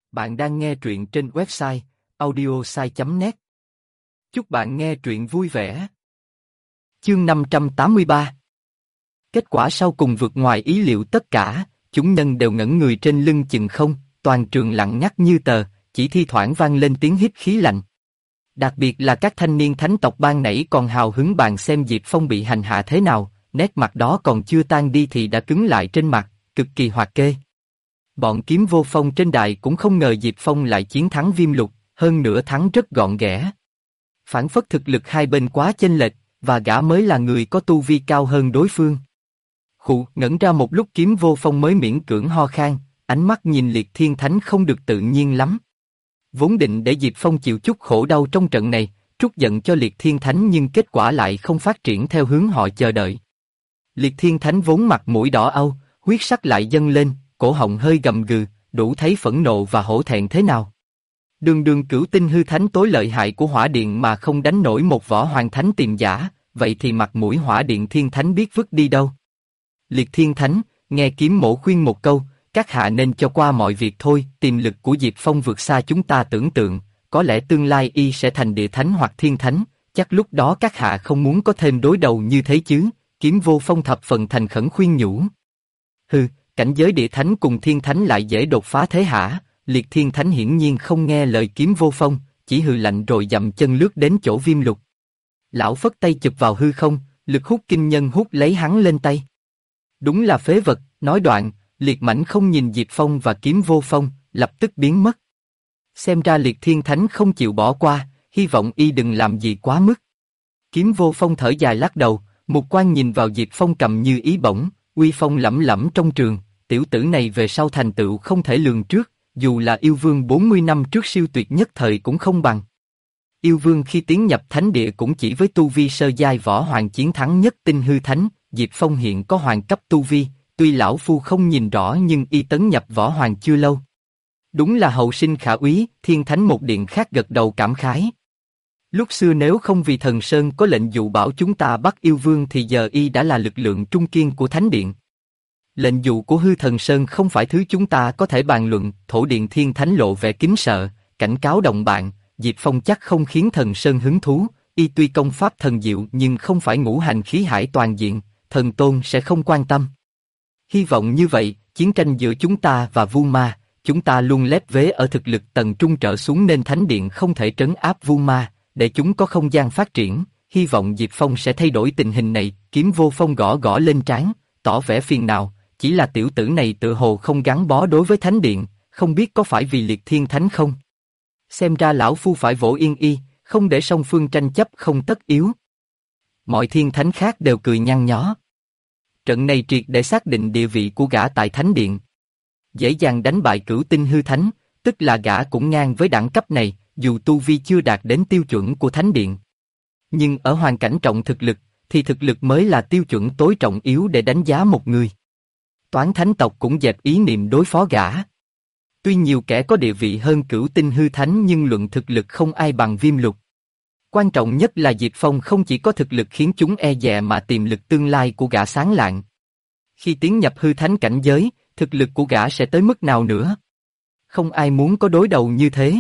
Bạn đang nghe truyện trên website audiosai.net. Chúc bạn nghe truyện vui vẻ. Chương 583. Kết quả sau cùng vượt ngoài ý liệu tất cả, chúng nhân đều ngẩn người trên lưng chừng không, toàn trường lặng ngắt như tờ, chỉ thi thoảng vang lên tiếng hít khí lạnh. Đặc biệt là các thanh niên thánh tộc ban nãy còn hào hứng bàn xem Diệp Phong bị hành hạ thế nào, nét mặt đó còn chưa tan đi thì đã cứng lại trên mặt, cực kỳ hoạt kê. Bọn Kiếm Vô Phong trên đài cũng không ngờ Diệp Phong lại chiến thắng Viêm Lục, hơn nữa thắng rất gọn ghẽ. Phản phất thực lực hai bên quá chênh lệch, và gã mới là người có tu vi cao hơn đối phương. Ngẩn ra một lúc Kiếm Vô Phong mới miễn cưỡng ho khan, ánh mắt nhìn Liệt Thiên Thánh không được tự nhiên lắm. Vốn định để Diệp Phong chịu chút khổ đau trong trận này, trút giận cho Liệt Thiên Thánh nhưng kết quả lại không phát triển theo hướng họ chờ đợi. Liệt Thiên Thánh vốn mặt mũi đỏ au, huyết sắc lại dâng lên, cổ họng hơi gầm gừ, đủ thấy phẫn nộ và hổ thẹn thế nào. Đường cửu tinh hư thánh tối lợi hại của hỏa điện mà không đánh nổi một võ hoàng thánh tiềm giả, vậy thì mặt mũi hỏa điện thiên thánh biết vứt đi đâu. Liệt Thiên Thánh, nghe Kiếm Mỗ khuyên một câu, các hạ nên cho qua mọi việc thôi, tiềm lực của Diệp Phong vượt xa chúng ta tưởng tượng, có lẽ tương lai y sẽ thành địa thánh hoặc thiên thánh, chắc lúc đó các hạ không muốn có thêm đối đầu như thế chứ, Kiếm Vô Phong thập phần thành khẩn khuyên nhủ. Cảnh giới địa thánh cùng thiên thánh lại dễ đột phá thế hả? Liệt Thiên Thánh hiển nhiên không nghe lời Kiếm Vô Phong, chỉ hừ lạnh rồi dậm chân lướt đến chỗ Viêm Lục. Lão phất tay chụp vào hư không, lực hút kinh nhân hút lấy hắn lên tay. Đúng là phế vật, nói đoạn, Liệt Mãnh không nhìn Diệp Phong và Kiếm Vô Phong, lập tức biến mất. Xem ra Liệt Thiên Thánh không chịu bỏ qua, hy vọng y đừng làm gì quá mức. Kiếm Vô Phong thở dài lắc đầu, mục quan nhìn vào Diệp Phong cầm như ý bổng, uy phong lẫm lẫm trong trường. Tiểu tử này về sau thành tựu không thể lường trước, dù là yêu vương 40 năm trước siêu tuyệt nhất thời cũng không bằng. Yêu vương khi tiến nhập thánh địa cũng chỉ với tu vi sơ giai võ hoàng chiến thắng nhất tinh hư thánh, Diệp Phong hiện có hoàng cấp tu vi, tuy lão phu không nhìn rõ nhưng y tấn nhập võ hoàng chưa lâu. Đúng là hậu sinh khả úy, thiên thánh một điện khác gật đầu cảm khái. Lúc xưa nếu không vì thần Sơn có lệnh dụ bảo chúng ta bắt yêu vương thì giờ y đã là lực lượng trung kiên của thánh điện. Lệnh dụ của hư thần Sơn không phải thứ chúng ta có thể bàn luận, thổ điện thiên thánh lộ vẻ kính sợ, cảnh cáo đồng bạn, Diệp Phong chắc không khiến thần Sơn hứng thú, y tuy công pháp thần diệu nhưng không phải ngũ hành khí hải toàn diện, thần tôn sẽ không quan tâm. Hy vọng như vậy, chiến tranh giữa chúng ta và Vu Ma, chúng ta luôn lép vế ở thực lực tầng trung trở xuống nên thánh điện không thể trấn áp Vu Ma, để chúng có không gian phát triển, hy vọng Diệp Phong sẽ thay đổi tình hình này. Kiếm Vô Phong gõ gõ lên trán, tỏ vẻ phiền não. Chỉ là tiểu tử này tự hồ không gắn bó đối với thánh điện, không biết có phải vì Liệt Thiên Thánh không? Xem ra lão phu phải vỗ yên y, không để song phương tranh chấp không tất yếu. Mọi thiên thánh khác đều cười nhăn nhó. Trận này triệt để xác định địa vị của gã tại thánh điện. Dễ dàng đánh bại cửu tinh hư thánh, tức là gã cũng ngang với đẳng cấp này, dù tu vi chưa đạt đến tiêu chuẩn của thánh điện. Nhưng ở hoàn cảnh trọng thực lực, thì thực lực mới là tiêu chuẩn tối trọng yếu để đánh giá một người. Toán thánh tộc cũng dẹp ý niệm đối phó gã. Tuy nhiều kẻ có địa vị hơn cửu tinh hư thánh nhưng luận thực lực không ai bằng Viêm Lục. Quan trọng nhất là Diệp Phong không chỉ có thực lực khiến chúng e dè mà tiềm lực tương lai của gã sáng lạng. Khi tiến nhập hư thánh cảnh giới, thực lực của gã sẽ tới mức nào nữa? Không ai muốn có đối đầu như thế.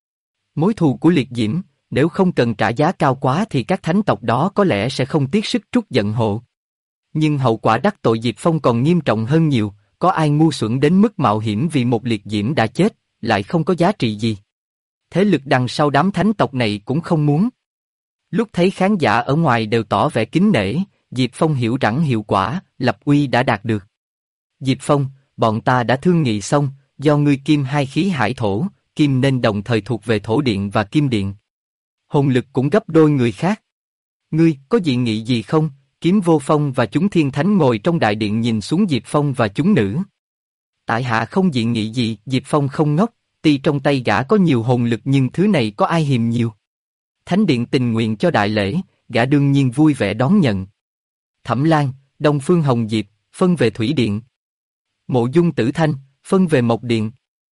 Mối thù của Liệt Diễm, nếu không cần trả giá cao quá thì các thánh tộc đó có lẽ sẽ không tiếc sức trút giận hộ. Nhưng hậu quả đắc tội Diệp Phong còn nghiêm trọng hơn nhiều, có ai ngu xuẩn đến mức mạo hiểm vì một Liệt Diễm đã chết, lại không có giá trị gì. Thế lực đằng sau đám thánh tộc này cũng không muốn. Lúc thấy khán giả ở ngoài đều tỏ vẻ kính nể, Diệp Phong hiểu rằng hiệu quả, lập uy đã đạt được. Diệp Phong, bọn ta đã thương nghị xong, do ngươi kim hai khí hải thổ, kim nên đồng thời thuộc về thổ điện và kim điện. Hồn lực cũng gấp đôi người khác. Ngươi, có dị nghị gì không? Kiếm Vô Phong và chúng thiên thánh ngồi trong đại điện nhìn xuống Diệp Phong và chúng nữ. Tại hạ không dị nghị gì, Diệp Phong không ngốc, tuy trong tay gã có nhiều hồn lực nhưng thứ này có ai hiềm nhiều. Thánh điện tình nguyện cho đại lễ, gã đương nhiên vui vẻ đón nhận. Thẩm Lan, Đông Phương Hồng Diệp, phân về Thủy Điện. Mộ Dung Tử Thanh, phân về Mộc Điện.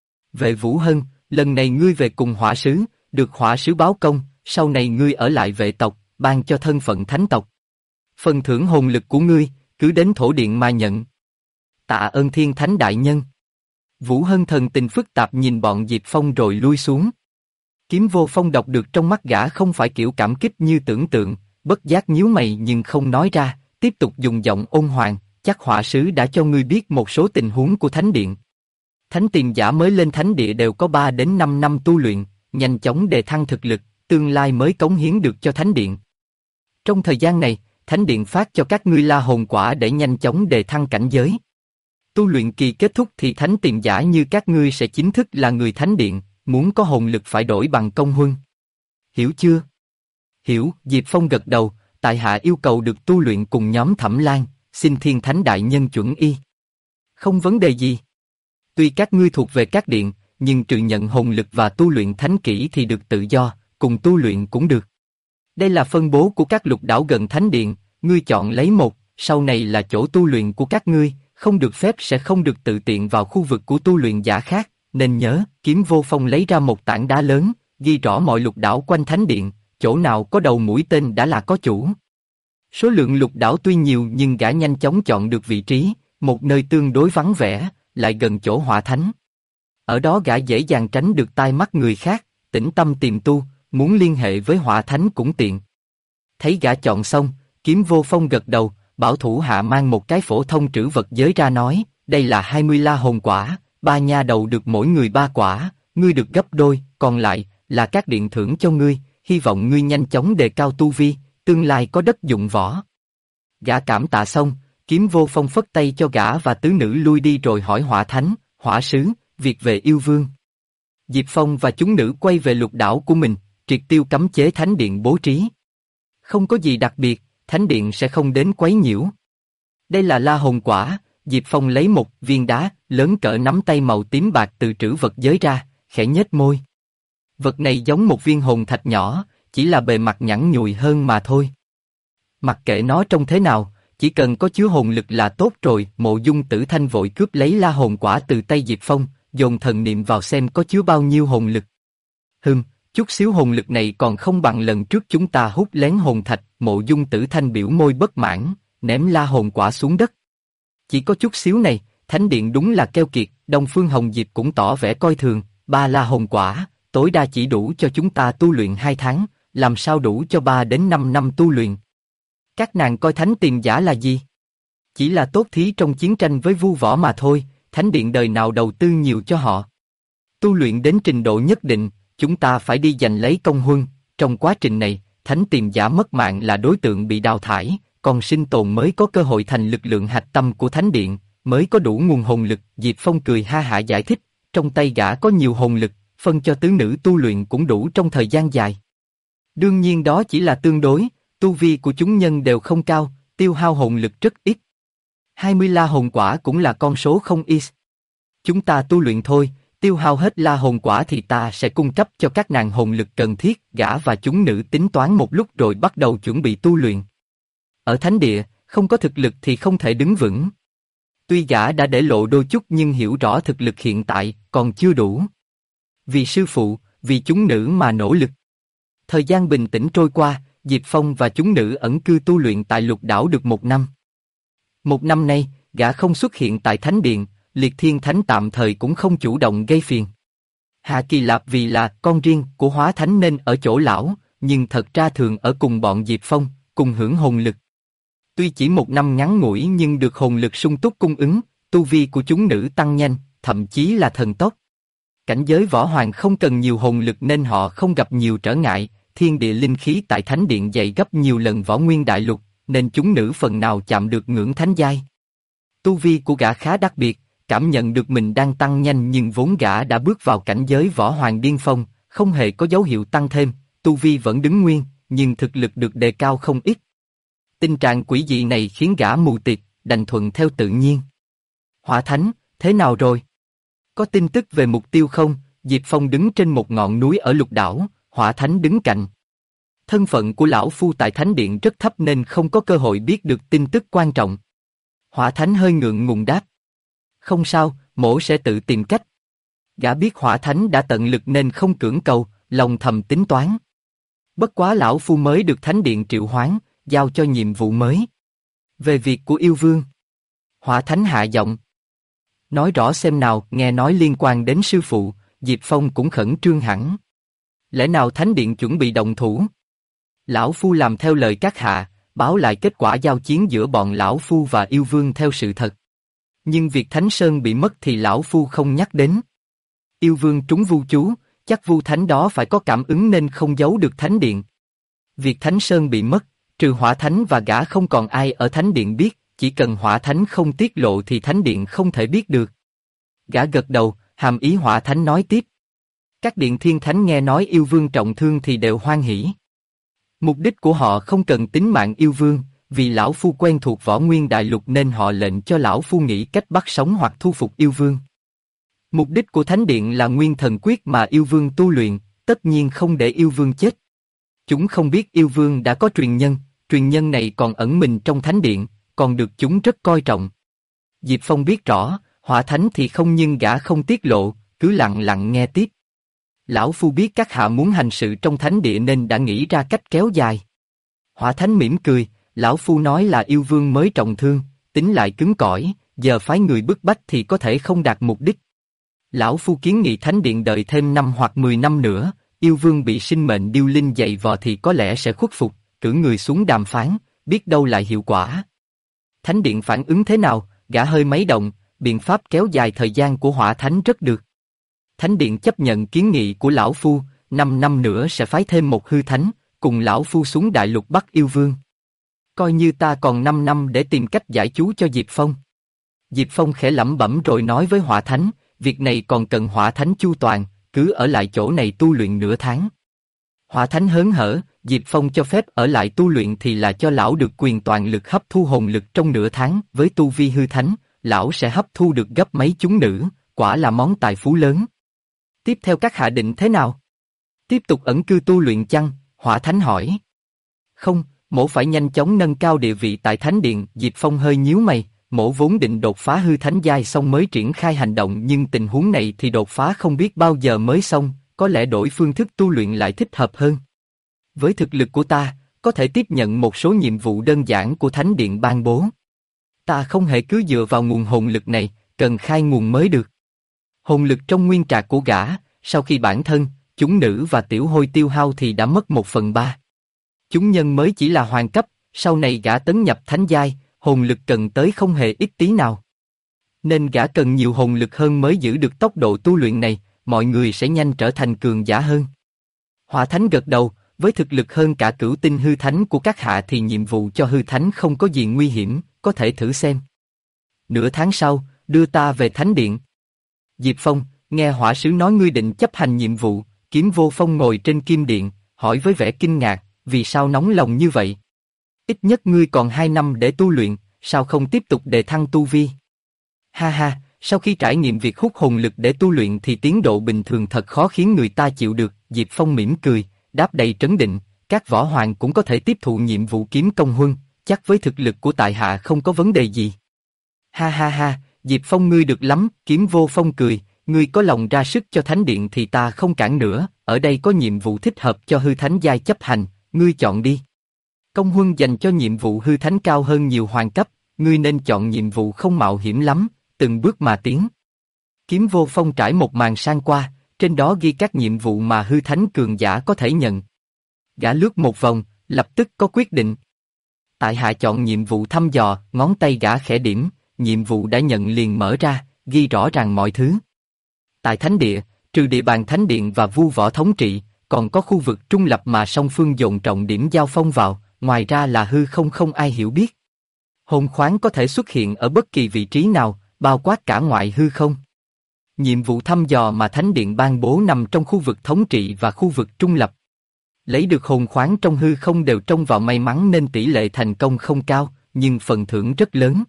Về Vũ Hân, lần này ngươi về cùng hỏa sứ, được hỏa sứ báo công, sau này ngươi ở lại vệ tộc, ban cho thân phận thánh tộc. Phần thưởng hồn lực của ngươi, cứ đến thổ điện mà nhận. Tạ ơn thiên thánh đại nhân. Vũ Hân thần tình phức tạp nhìn bọn Diệp Phong rồi lui xuống. Kiếm Vô Phong đọc được trong mắt gã không phải kiểu cảm kích như tưởng tượng, bất giác nhíu mày nhưng không nói ra, tiếp tục dùng giọng ôn hòa, chắc họa sứ đã cho ngươi biết một số tình huống của Thánh Điện. Thánh tiền giả mới lên Thánh Địa đều có 3 đến 5 năm tu luyện, nhanh chóng đề thăng thực lực, tương lai mới cống hiến được cho Thánh Điện. Trong thời gian này, Thánh Điện phát cho các ngươi La Hồn Quả để nhanh chóng đề thăng cảnh giới. Tu luyện kỳ kết thúc thì thánh tiền giả như các ngươi sẽ chính thức là người Thánh Điện, muốn có hồn lực phải đổi bằng công huân. Hiểu chưa? Hiểu, Diệp Phong gật đầu, tại hạ yêu cầu được tu luyện cùng nhóm Thẩm Lan, xin Thiên Thánh Đại Nhân chuẩn y. Không vấn đề gì. Tuy các ngươi thuộc về các điện, nhưng trừ nhận hồn lực và tu luyện thánh kỹ thì được tự do, cùng tu luyện cũng được. Đây là phân bố của các lục đảo gần Thánh Điện, ngươi chọn lấy một, sau này là chỗ tu luyện của các ngươi, không được phép sẽ không được tự tiện vào khu vực của tu luyện giả khác, nên nhớ, Kiếm Vô Phong lấy ra một tảng đá lớn, ghi rõ mọi lục đảo quanh Thánh Điện, chỗ nào có đầu mũi tên đã là có chủ. Số lượng lục đảo tuy nhiều nhưng gã nhanh chóng chọn được vị trí, một nơi tương đối vắng vẻ, lại gần chỗ Hỏa Thánh. Ở đó gã dễ dàng tránh được tai mắt người khác, tĩnh tâm tìm tu, muốn liên hệ với Hỏa Thánh cũng tiện. Thấy gã chọn xong, Kiếm Vô Phong gật đầu, bảo thủ hạ mang một cái phổ thông trữ vật giới ra nói, đây là 20 la hồn quả, 3 nha đầu được mỗi người 3 quả, ngươi được gấp đôi, còn lại là các điện thưởng cho ngươi, hy vọng ngươi nhanh chóng đề cao tu vi, tương lai có đất dụng võ. Gã cảm tạ xong, Kiếm Vô Phong phất tay cho gã và tứ nữ lui đi rồi hỏi Hỏa Thánh, Hỏa Sứ, việc về yêu vương. Diệp Phong và chúng nữ quay về lục đảo của mình, triệt tiêu cấm chế Thánh Điện bố trí. Không có gì đặc biệt, Thánh Điện sẽ không đến quấy nhiễu. Đây là la hồn quả, Diệp Phong lấy một viên đá lớn cỡ nắm tay màu tím bạc từ trữ vật giới ra, khẽ nhếch môi. Vật này giống một viên hồn thạch nhỏ, chỉ là bề mặt nhẵn nhụi hơn mà thôi. Mặc kệ nó trông thế nào, chỉ cần có chứa hồn lực là tốt rồi. Mộ Dung Tử Thanh vội cướp lấy la hồn quả từ tay Diệp Phong, dồn thần niệm vào xem có chứa bao nhiêu hồn lực. Chút xíu hồn lực này còn không bằng lần trước chúng ta hút lén hồn thạch. Mộ Dung Tử Thanh biểu môi bất mãn, ném la hồn quả xuống đất. Chỉ có chút xíu này, Thánh Điện đúng là keo kiệt. Đông Phương Hồng Diệp cũng tỏ vẻ coi thường, 3 la hồn quả, tối đa chỉ đủ cho chúng ta tu luyện 2 tháng, làm sao đủ cho 3 đến 5 năm tu luyện. Các nàng coi thánh tiền giả là gì? Chỉ là tốt thí trong chiến tranh với vu võ mà thôi, Thánh Điện đời nào đầu tư nhiều cho họ. Tu luyện đến trình độ nhất định, chúng ta phải đi giành lấy công huân, trong quá trình này, thánh tiền giả mất mạng là đối tượng bị đào thải, còn sinh tồn mới có cơ hội thành lực lượng hạch tâm của Thánh Điện, mới có đủ nguồn hồn lực. Diệp Phong cười ha hả giải thích, trong tay gã có nhiều hồn lực, phân cho tứ nữ tu luyện cũng đủ trong thời gian dài. Đương nhiên đó chỉ là tương đối, tu vi của chúng nhân đều không cao, tiêu hao hồn lực rất ít. 20 la hồn quả cũng là con số không ít. Chúng ta tu luyện thôi, tiêu hao hết la hồn quả thì ta sẽ cung cấp cho các nàng hồn lực cần thiết. Gã và chúng nữ tính toán một lúc rồi bắt đầu chuẩn bị tu luyện. Ở Thánh Địa, không có thực lực thì không thể đứng vững. Tuy gã đã để lộ đôi chút nhưng hiểu rõ thực lực hiện tại còn chưa đủ. Vì sư phụ, vì chúng nữ mà nỗ lực. Thời gian bình tĩnh trôi qua, Diệp Phong và chúng nữ ẩn cư tu luyện tại lục đảo được 1 năm. 1 năm nay, gã không xuất hiện tại Thánh Điện, Liệt Thiên Thánh tạm thời cũng không chủ động gây phiền. Hạ Kỳ Lạp vì là con riêng của Hóa Thánh nên ở chỗ lão, nhưng thật ra thường ở cùng bọn Diệp Phong, cùng hưởng hồn lực. Tuy chỉ 1 năm ngắn ngủi nhưng được hồn lực sung túc cung ứng, tu vi của chúng nữ tăng nhanh, thậm chí là thần tốc. Cảnh giới võ hoàng không cần nhiều hồn lực nên họ không gặp nhiều trở ngại. Thiên địa linh khí tại Thánh Điện dày gấp nhiều lần Võ Nguyên Đại Lục, nên chúng nữ phần nào chạm được ngưỡng thánh giai. Tu vi của gã khá đặc biệt, cảm nhận được mình đang tăng nhanh nhưng vốn gã đã bước vào cảnh giới võ hoàng điên phong, không hề có dấu hiệu tăng thêm, tu vi vẫn đứng nguyên, nhưng thực lực được đề cao không ít. Tình trạng quỷ dị này khiến gã mù tịt, đành thuận theo tự nhiên. Hỏa Thánh, thế nào rồi? Có tin tức về mục tiêu không? Diệp Phong đứng trên một ngọn núi ở lục đảo, Hỏa Thánh đứng cạnh. Thân phận của lão phu tại Thánh Điện rất thấp nên không có cơ hội biết được tin tức quan trọng. Hỏa Thánh hơi ngượng ngùng đáp. Không sao, mỗ sẽ tự tìm cách. Gã biết Hỏa Thánh đã tận lực nên không cưỡng cầu, lòng thầm tính toán. Bất quá lão phu mới được Thánh Điện triệu hoán, giao cho nhiệm vụ mới. Về việc của yêu vương. Hỏa Thánh hạ giọng. Nói rõ xem nào, nghe nói liên quan đến sư phụ, Diệp Phong cũng khẩn trương hẳn. Lẽ nào Thánh Điện chuẩn bị động thủ? Lão Phu làm theo lời các hạ, báo lại kết quả giao chiến giữa bọn Lão Phu và yêu vương theo sự thật. Nhưng việc Thánh Sơn bị mất thì Lão Phu không nhắc đến. Yêu vương trúng vu chú, chắc vu thánh đó phải có cảm ứng nên không giấu được Thánh Điện. Việc Thánh Sơn bị mất, trừ Hỏa Thánh và gã không còn ai ở Thánh Điện biết, chỉ cần Hỏa Thánh không tiết lộ thì Thánh Điện không thể biết được. Gã gật đầu, hàm ý Hỏa Thánh nói tiếp. Các điện thiên thánh nghe nói yêu vương trọng thương thì đều hoan hỉ. Mục đích của họ không cần tính mạng yêu vương, vì Lão Phu quen thuộc võ nguyên đại lục nên họ lệnh cho Lão Phu nghĩ cách bắt sống hoặc thu phục yêu vương. Mục đích của Thánh Điện là nguyên thần quyết mà yêu vương tu luyện, tất nhiên không để yêu vương chết. Chúng không biết yêu vương đã có truyền nhân này còn ẩn mình trong Thánh Điện, còn được chúng rất coi trọng. Diệp Phong biết rõ, Hỏa Thánh thì không nhưng gã không tiết lộ, cứ lặng lặng nghe tiếp. Lão Phu biết các hạ muốn hành sự trong Thánh Địa nên đã nghĩ ra cách kéo dài. Hỏa Thánh mỉm cười, Lão Phu nói là yêu vương mới trọng thương, tính lại cứng cỏi, giờ phái người bức bách thì có thể không đạt mục đích. Lão Phu kiến nghị Thánh Điện đợi thêm 5 hoặc 10 năm nữa, yêu vương bị sinh mệnh điêu linh dày vò thì có lẽ sẽ khuất phục, cử người xuống đàm phán, biết đâu lại hiệu quả. Thánh Điện phản ứng thế nào, gã hơi mấy động, biện pháp kéo dài thời gian của Hỏa Thánh rất được. Thánh Điện chấp nhận kiến nghị của Lão Phu, 5 năm nữa sẽ phái thêm một hư thánh, cùng Lão Phu xuống đại lục bắt yêu vương. Coi như ta còn 5 năm để tìm cách giải chú cho Diệp Phong. Diệp Phong khẽ lẩm bẩm rồi nói với Hỏa Thánh, việc này còn cần Hỏa Thánh chu toàn, cứ ở lại chỗ này tu luyện nửa tháng. Hỏa Thánh hớn hở, Diệp Phong cho phép ở lại tu luyện thì là cho lão được quyền toàn lực hấp thu hồn lực trong nửa tháng, với tu vi hư thánh, lão sẽ hấp thu được gấp mấy chúng nữ, quả là món tài phú lớn. Tiếp theo các hạ định thế nào? Tiếp tục ẩn cư tu luyện chăng? Hỏa Thánh hỏi. Không, mỗ phải nhanh chóng nâng cao địa vị tại Thánh Điện. Diệp Phong hơi nhíu mày, mỗ vốn định đột phá hư thánh giai xong mới triển khai hành động nhưng tình huống này thì đột phá không biết bao giờ mới xong, có lẽ đổi phương thức tu luyện lại thích hợp hơn. Với thực lực của ta, có thể tiếp nhận một số nhiệm vụ đơn giản của Thánh Điện ban bố. Ta không hề cứ dựa vào nguồn hồn lực này, cần khai nguồn mới được. Hồn lực trong nguyên trạc của gã, sau khi bản thân, chúng nữ và tiểu hôi tiêu hao thì đã mất 1/3. Chúng nhân mới chỉ là hoàng cấp, sau này gã tấn nhập thánh giai, hồn lực cần tới không hề ít tí nào. Nên gã cần nhiều hồn lực hơn mới giữ được tốc độ tu luyện này, mọi người sẽ nhanh trở thành cường giả hơn. Hỏa Thánh gật đầu, với thực lực hơn cả cửu tinh hư thánh của các hạ thì nhiệm vụ cho hư thánh không có gì nguy hiểm, có thể thử xem. Nửa tháng sau, đưa ta về Thánh Điện. Diệp Phong, nghe hỏa sứ nói ngươi định chấp hành nhiệm vụ, Kiếm Vô Phong ngồi trên kim điện, hỏi với vẻ kinh ngạc, vì sao nóng lòng như vậy? Ít nhất ngươi còn 2 năm để tu luyện, sao không tiếp tục đề thăng tu vi? Ha ha, sau khi trải nghiệm việc hút hồn lực để tu luyện thì tiến độ bình thường thật khó khiến người ta chịu được. Diệp Phong mỉm cười, đáp đầy trấn định, các võ hoàng cũng có thể tiếp thụ nhiệm vụ kiếm công huân, chắc với thực lực của tại hạ không có vấn đề gì. Ha ha ha, Diệp Phong ngươi được lắm, Kiếm Vô Phong cười, ngươi có lòng ra sức cho Thánh Điện thì ta không cản nữa, ở đây có nhiệm vụ thích hợp cho hư thánh giai chấp hành, ngươi chọn đi. Công huân dành cho nhiệm vụ hư thánh cao hơn nhiều hoàng cấp, ngươi nên chọn nhiệm vụ không mạo hiểm lắm, từng bước mà tiến. Kiếm Vô Phong trải một màn sang qua, trên đó ghi các nhiệm vụ mà hư thánh cường giả có thể nhận. Gã lướt một vòng, lập tức có quyết định. Tại hạ chọn nhiệm vụ thăm dò, ngón tay gã khẽ điểm, nhiệm vụ đã nhận liền mở ra, ghi rõ ràng mọi thứ. Tại Thánh Địa, trừ địa bàn Thánh Điện và Vu Võ thống trị, còn có khu vực trung lập mà song phương dồn trọng điểm giao phong vào, ngoài ra là hư không ai hiểu biết. Hồn khoáng có thể xuất hiện ở bất kỳ vị trí nào, bao quát cả ngoại hư không. Nhiệm vụ thăm dò mà Thánh Điện ban bố nằm trong khu vực thống trị và khu vực trung lập. Lấy được hồn khoáng trong hư không đều trông vào may mắn nên tỷ lệ thành công không cao, nhưng phần thưởng rất lớn.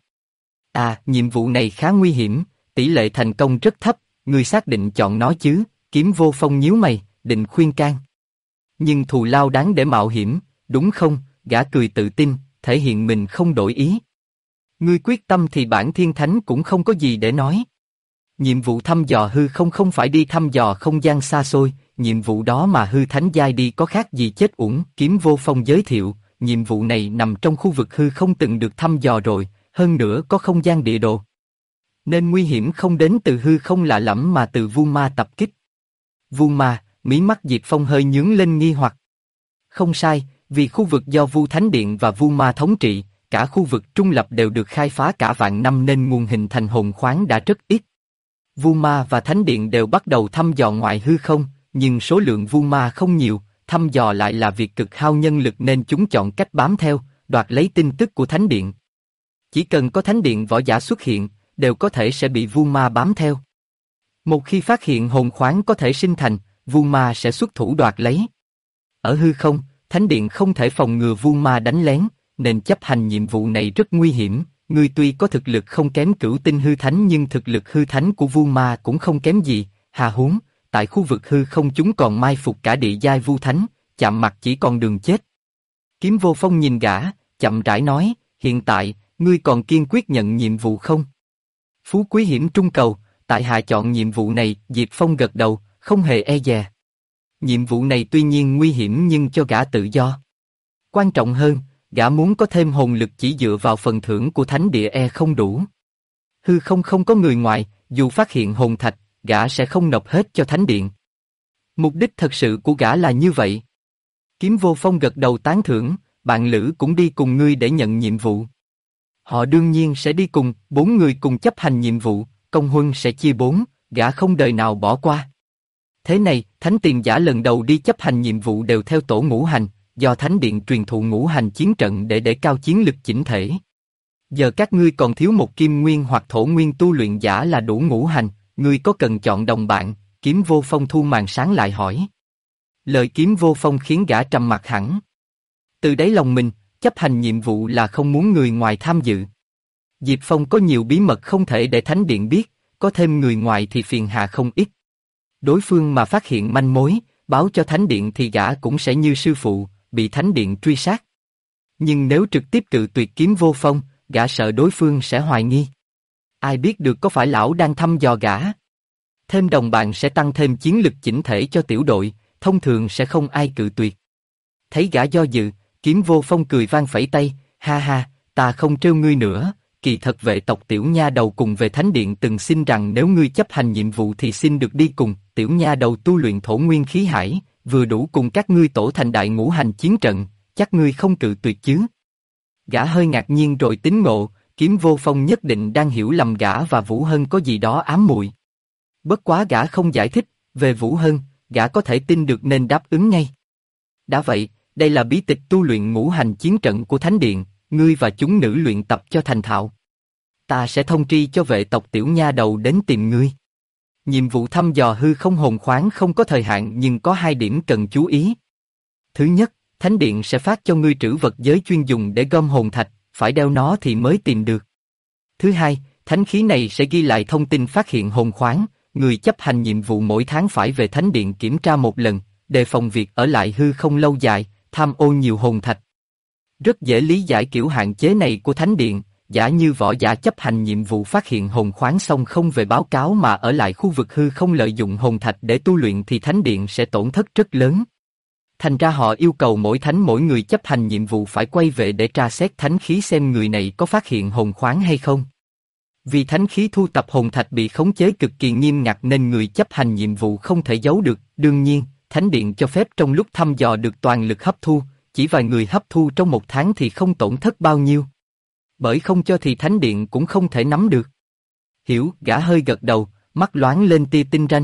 À, nhiệm vụ này khá nguy hiểm, tỷ lệ thành công rất thấp, ngươi xác định chọn nó chứ? Kiếm Vô Phong nhíu mày, định khuyên can. Nhưng thù lao đáng để mạo hiểm, đúng không? Gã cười tự tin, thể hiện mình không đổi ý. Ngươi quyết tâm thì bản thiên thánh cũng không có gì để nói. Nhiệm vụ thăm dò hư không phải đi thăm dò không gian xa xôi, nhiệm vụ đó mà hư thánh giai đi có khác gì chết uổng. Kiếm Vô Phong giới thiệu, nhiệm vụ này nằm trong khu vực hư không từng được thăm dò rồi, hơn nữa có không gian địa đồ. Nên nguy hiểm không đến từ hư không lạ lẫm mà từ vu ma tập kích. Vu ma, mí mắt Diệp Phong hơi nhướng lên nghi hoặc. Không sai, vì khu vực do Vu Thánh Điện và Vu Ma thống trị, cả khu vực trung lập đều được khai phá cả vạn năm nên nguồn hình thành hồn khoáng đã rất ít. Vu Ma và Thánh Điện đều bắt đầu thăm dò ngoại hư không, nhưng số lượng Vu Ma không nhiều, thăm dò lại là việc cực hao nhân lực nên chúng chọn cách bám theo, đoạt lấy tin tức của Thánh Điện. Chỉ cần có Thánh Điện võ giả xuất hiện, đều có thể sẽ bị Vu Ma bám theo. Một khi phát hiện hồn khoáng có thể sinh thành, Vu Ma sẽ xuất thủ đoạt lấy. Ở hư không, Thánh Điện không thể phòng ngừa Vu Ma đánh lén, nên chấp hành nhiệm vụ này rất nguy hiểm. Ngươi tuy có thực lực không kém cửu tinh hư thánh nhưng thực lực hư thánh của Vu Ma cũng không kém gì. Hà huống, tại khu vực hư không chúng còn mai phục cả địa giai Vu Thánh, chạm mặt chỉ còn đường chết. Kiếm Vô Phong nhìn gã, chậm rãi nói, hiện tại, ngươi còn kiên quyết nhận nhiệm vụ không? Phú quý hiểm trung cầu, tại hạ chọn nhiệm vụ này. Diệp Phong gật đầu, không hề e dè. Nhiệm vụ này tuy nhiên nguy hiểm nhưng cho gã tự do. Quan trọng hơn, gã muốn có thêm hồn lực chỉ dựa vào phần thưởng của thánh địa không đủ. Hư không không có người ngoài, dù phát hiện hồn thạch, gã sẽ không nộp hết cho thánh điện. Mục đích thật sự của gã là như vậy. Kiếm Vô Phong gật đầu tán thưởng, bạn lữ cũng đi cùng ngươi để nhận nhiệm vụ. Họ đương nhiên sẽ đi cùng, 4 người cùng chấp hành nhiệm vụ, công huân sẽ chia 4, gã không đời nào bỏ qua. Thế này, thánh tiền giả lần đầu đi chấp hành nhiệm vụ đều theo tổ ngũ hành, do thánh điện truyền thụ ngũ hành chiến trận để cao chiến lực chỉnh thể. Giờ các ngươi còn thiếu một kim nguyên hoặc thổ nguyên tu luyện giả là đủ ngũ hành, ngươi có cần chọn đồng bạn? Kiếm Vô Phong thu màn sáng lại hỏi. Lời Kiếm Vô Phong khiến gã trầm mặc hẳn. Từ đáy lòng mình, chấp hành nhiệm vụ là không muốn người ngoài tham dự. Diệp Phong có nhiều bí mật không thể để thánh điện biết, có thêm người ngoài thì phiền hà không ít. Đối phương mà phát hiện manh mối, báo cho thánh điện thì gã cũng sẽ như sư phụ, bị thánh điện truy sát. Nhưng nếu trực tiếp cự tuyệt Kiếm Vô Phong, gã sợ đối phương sẽ hoài nghi. Ai biết được có phải lão đang thăm dò gã. Thêm đồng bạn sẽ tăng thêm chiến lực chỉnh thể cho tiểu đội, thông thường sẽ không ai cự tuyệt. Thấy gã do dự, Kiếm Vô Phong cười vang phẩy tay, ha ha, ta không trêu ngươi nữa. Kỳ thật vệ tộc tiểu nha đầu cùng về thánh điện từng xin rằng nếu ngươi chấp hành nhiệm vụ thì xin được đi cùng. Tiểu nha đầu tu luyện thổ nguyên khí hải, vừa đủ cùng các ngươi tổ thành đại ngũ hành chiến trận, chắc ngươi không cự tuyệt chứ? Gã hơi ngạc nhiên rồi tín ngộ, Kiếm Vô Phong nhất định đang hiểu lầm gã và Vũ Hân có gì đó ám muội. Bất quá gã không giải thích, về Vũ Hân, gã có thể tin được nên đáp ứng ngay. Đã vậy, đây là bí tịch tu luyện ngũ hành chiến trận của thánh điện, ngươi và chúng nữ luyện tập cho thành thạo. Ta sẽ thông tri cho vệ tộc tiểu nha đầu đến tìm ngươi. Nhiệm vụ thăm dò hư không hồn khoáng không có thời hạn nhưng có 2 điểm cần chú ý. Thứ nhất, thánh điện sẽ phát cho ngươi trữ vật giới chuyên dùng để gom hồn thạch, phải đeo nó thì mới tìm được. Thứ hai, thánh khí này sẽ ghi lại thông tin phát hiện hồn khoáng, người chấp hành nhiệm vụ mỗi tháng phải về thánh điện kiểm tra một lần, đề phòng việc ở lại hư không lâu dài, tham ô nhiều hồn thạch. Rất dễ lý giải kiểu hạn chế này của thánh điện, giả như võ giả chấp hành nhiệm vụ phát hiện hồn khoáng xong không về báo cáo mà ở lại khu vực hư không lợi dụng hồn thạch để tu luyện thì thánh điện sẽ tổn thất rất lớn. Thành ra họ yêu cầu mỗi người chấp hành nhiệm vụ phải quay về để tra xét thánh khí xem người này có phát hiện hồn khoáng hay không. Vì thánh khí thu tập hồn thạch bị khống chế cực kỳ nghiêm ngặt nên người chấp hành nhiệm vụ không thể giấu được. Đương nhiên, thánh điện cho phép trong lúc thăm dò được toàn lực hấp thu, chỉ vài người hấp thu trong 1 tháng thì không tổn thất bao nhiêu. Bởi không cho thì thánh điện cũng không thể nắm được. Hiểu, gã hơi gật đầu, mắt loáng lên tia tinh ranh.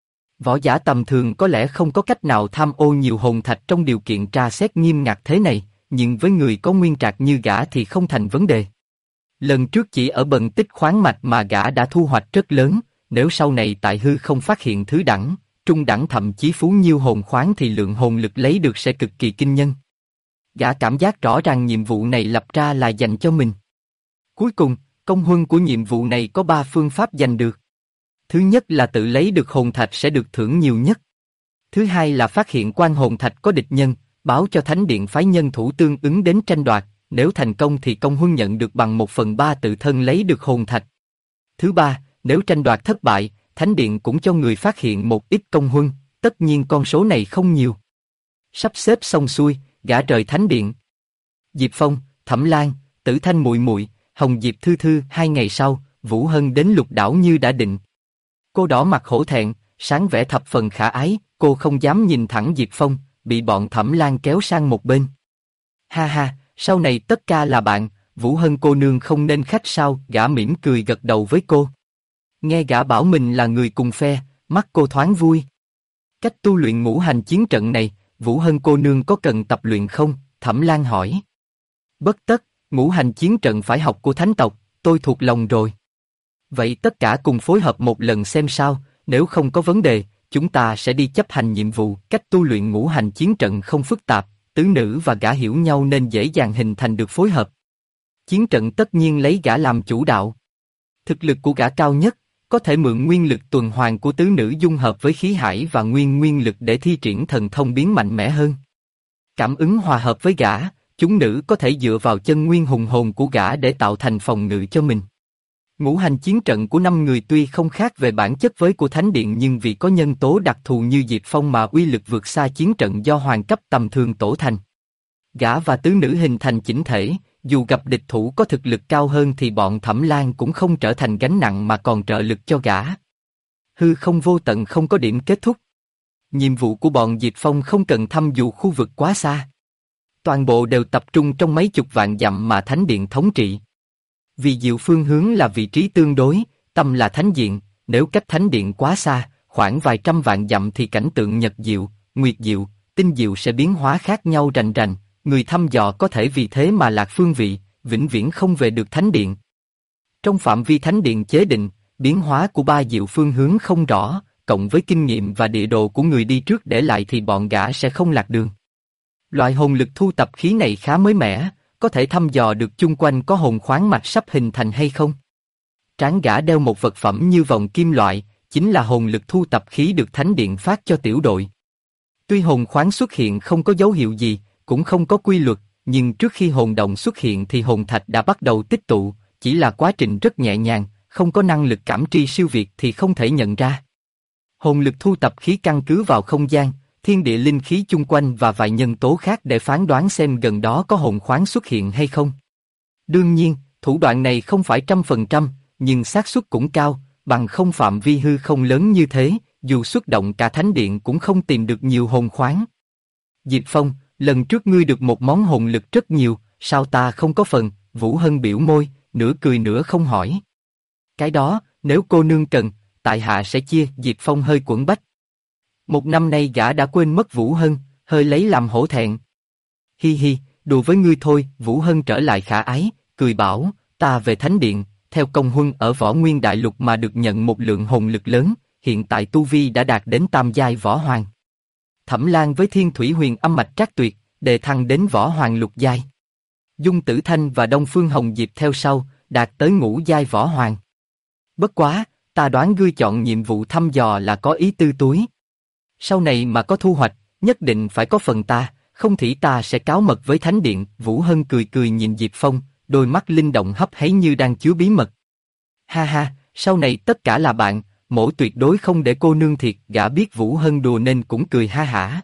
Võ giả tầm thường có lẽ không có cách nào tham ô nhiều hồn thạch trong điều kiện tra xét nghiêm ngặt thế này, nhưng với người có nguyên trạc như gã thì không thành vấn đề. Lần trước chỉ ở bần tích khoáng mạch mà gã đã thu hoạch rất lớn, nếu sau này tại hư không phát hiện thứ đẳng, trung đẳng thậm chí phú nhiêu hồn khoáng thì lượng hồn lực lấy được sẽ cực kỳ kinh nhân. Gã cảm giác rõ ràng nhiệm vụ này lập ra là dành cho mình. Cuối cùng, công huân của nhiệm vụ này có 3 phương pháp giành được. Thứ nhất là tự lấy được hồn thạch sẽ được thưởng nhiều nhất. Thứ hai là phát hiện quan hồn thạch có địch nhân, báo cho thánh điện phái nhân thủ tương ứng đến tranh đoạt, nếu thành công thì công huân nhận được bằng 1/3 tự thân lấy được hồn thạch. Thứ ba, nếu tranh đoạt thất bại, thánh điện cũng cho người phát hiện một ít công huân, tất nhiên con số này không nhiều. Sắp xếp xong xuôi, gã rời thánh điện. Diệp Phong, Thẩm Lan, Tử Thanh muội muội, Hồng Diệp Thư Thư 2 ngày sau, Vũ Hân đến Lục Đảo như đã định. Cô đỏ mặt hổ thẹn, sáng vẻ thập phần khả ái, cô không dám nhìn thẳng Diệp Phong, bị bọn Thẩm Lan kéo sang một bên. Ha ha, sau này tất cả là bạn, Vũ Hân cô nương không nên khách sao? Gã mỉm cười gật đầu với cô. Nghe gã bảo mình là người cùng phe, mắt cô thoáng vui. Cách tu luyện ngũ hành chiến trận này, Vũ Hân cô nương có cần tập luyện không? Thẩm Lan hỏi. Bất tất, ngũ hành chiến trận phải học của thánh tộc, tôi thuộc lòng rồi. Vậy tất cả cùng phối hợp một lần xem sao, nếu không có vấn đề, chúng ta sẽ đi chấp hành nhiệm vụ. Cách tu luyện ngũ hành chiến trận không phức tạp, tứ nữ và gã hiểu nhau nên dễ dàng hình thành được phối hợp. Chiến trận tất nhiên lấy gã làm chủ đạo. Thực lực của gã cao nhất, có thể mượn nguyên lực tuần hoàn của tứ nữ dung hợp với khí hải và nguyên lực để thi triển thần thông biến mạnh mẽ hơn. Cảm ứng hòa hợp với gã, chúng nữ có thể dựa vào chân nguyên hùng hồn của gã để tạo thành phòng ngự cho mình. Ngũ hành chiến trận của 5 người tuy không khác về bản chất với của Thánh Điện nhưng vì có nhân tố đặc thù như Diệp Phong mà uy lực vượt xa chiến trận do hoàng cấp tầm thường tổ thành. Gã và tứ nữ hình thành chỉnh thể, dù gặp địch thủ có thực lực cao hơn thì bọn Thẩm Lan cũng không trở thành gánh nặng mà còn trợ lực cho gã. Hư không vô tận không có điểm kết thúc. Nhiệm vụ của bọn Diệp Phong không cần thăm dò khu vực quá xa. Toàn bộ đều tập trung trong mấy chục vạn dặm mà Thánh Điện thống trị. Vì diệu phương hướng là vị trí tương đối, tâm là thánh diện, nếu cách Thánh Điện quá xa, khoảng vài trăm vạn dặm thì cảnh tượng nhật diệu, nguyệt diệu, tinh diệu sẽ biến hóa khác nhau rành rành. Người thăm dò có thể vì thế mà lạc phương vị, vĩnh viễn không về được Thánh Điện. Trong phạm vi Thánh Điện chế định, biến hóa của ba diệu phương hướng không rõ, cộng với kinh nghiệm và địa đồ của người đi trước để lại thì bọn gã sẽ không lạc đường. Loại hồn lực thu tập khí này khá mới mẻ, có thể thăm dò được chung quanh có hồn khoáng mạch sắp hình thành hay không. Trán gã đeo một vật phẩm như vòng kim loại, chính là hồn lực thu tập khí được Thánh Điện phát cho tiểu đội. Tuy hồn khoáng xuất hiện không có dấu hiệu gì, cũng không có quy luật, nhưng trước khi hồn động xuất hiện thì hồn thạch đã bắt đầu tích tụ, chỉ là quá trình rất nhẹ nhàng, không có năng lực cảm tri siêu việt thì không thể nhận ra. Hồn lực thu tập khí căn cứ vào không gian, thiên địa linh khí chung quanh và vài nhân tố khác để phán đoán xem gần đó có hồn khoáng xuất hiện hay không. Đương nhiên, thủ đoạn này không phải 100%, nhưng xác suất cũng cao, bằng không phạm vi hư không lớn như thế, dù xuất động cả Thánh Điện cũng không tìm được nhiều hồn khoáng. Diệp Phong, lần trước ngươi được một món hồn lực rất nhiều, sao ta không có phần? Vũ Hân biểu môi, nửa cười nửa không hỏi. Cái đó, nếu cô nương cần, tại hạ sẽ chia. Diệp Phong hơi quẫn bách. Một năm nay gã đã quên mất Vũ Hân, hơi lấy làm hổ thẹn. Hi hi, đùa với ngươi thôi. Vũ Hân trở lại khả ái, cười bảo, ta về Thánh Điện, theo công huân ở Võ Nguyên Đại Lục mà được nhận một lượng hồn lực lớn, hiện tại tu vi đã đạt đến tam giai võ hoàng. Thẩm Lan với Thiên Thủy Huyền âm mạch trác tuyệt, đề thăng đến võ hoàng lục giai. Dung Tử Thanh và Đông Phương Hồng Diệp theo sau, đạt tới ngũ giai võ hoàng. Bất quá, ta đoán ngươi chọn nhiệm vụ thăm dò là có ý tư túi. Sau này mà có thu hoạch, nhất định phải có phần ta, không thì ta sẽ cáo mật với Thánh Điện. Vũ Hân cười cười nhìn Diệp Phong, đôi mắt linh động hấp háy như đang chứa bí mật. Ha ha, sau này tất cả là bạn, mỗ tuyệt đối không để cô nương thiệt. Gã biết Vũ Hân đùa nên cũng cười ha hả.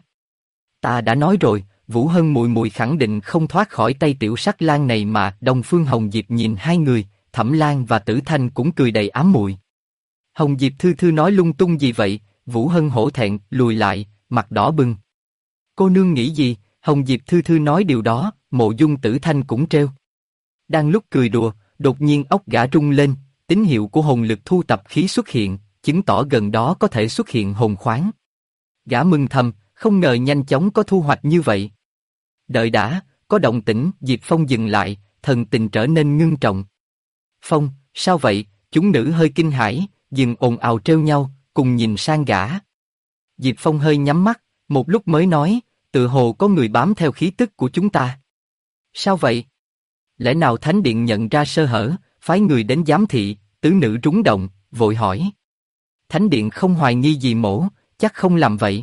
Ta đã nói rồi, Vũ Hân muội muội khẳng định không thoát khỏi tay tiểu sắc lang này mà. Đông Phương Hồng Diệp nhìn hai người, Thẩm Lan và Tử Thanh cũng cười đầy ám muội. Hồng Diệp thư thư nói lung tung gì vậy? Vũ Hân hổ thẹn, lùi lại, mặt đỏ bừng. Cô nương nghĩ gì? Hồng Diệp thư thư nói điều đó, Mộ Dung Tử Thanh cũng trêu. Đang lúc cười đùa, đột nhiên óc gã rung lên, tín hiệu của hồn lực thu tập khí xuất hiện, chứng tỏ gần đó có thể xuất hiện hồn khoáng. Gã mừng thầm, không ngờ nhanh chóng có thu hoạch như vậy. Đợi đã, có động tĩnh. Diệp Phong dừng lại, thần tình trở nên ngưng trọng. Phong, sao vậy? Chúng nữ hơi kinh hãi, dừng ồn ào trêu nhau, cùng nhìn sang gã. Diệp Phong hơi nhắm mắt, một lúc mới nói, tự hồ có người bám theo khí tức của chúng ta. Sao vậy? Lẽ nào Thánh Điện nhận ra sơ hở, phái người đến giám thị? Tứ nữ rúng động, vội hỏi. Thánh Điện không hoài nghi gì mỗ, chắc không làm vậy.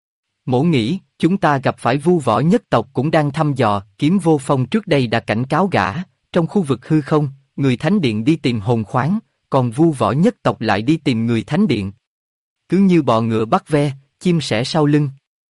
Mỗ nghĩ, chúng ta gặp phải Vu Võ nhất tộc cũng đang thăm dò. Kiếm Vô Phong trước đây đã cảnh cáo gã, trong khu vực hư không, người Thánh Điện đi tìm hồn khoáng, còn Vu Võ nhất tộc lại đi tìm người Thánh Điện. Cứ như bò ngựa bắt ve, chim sẻ sau lưng.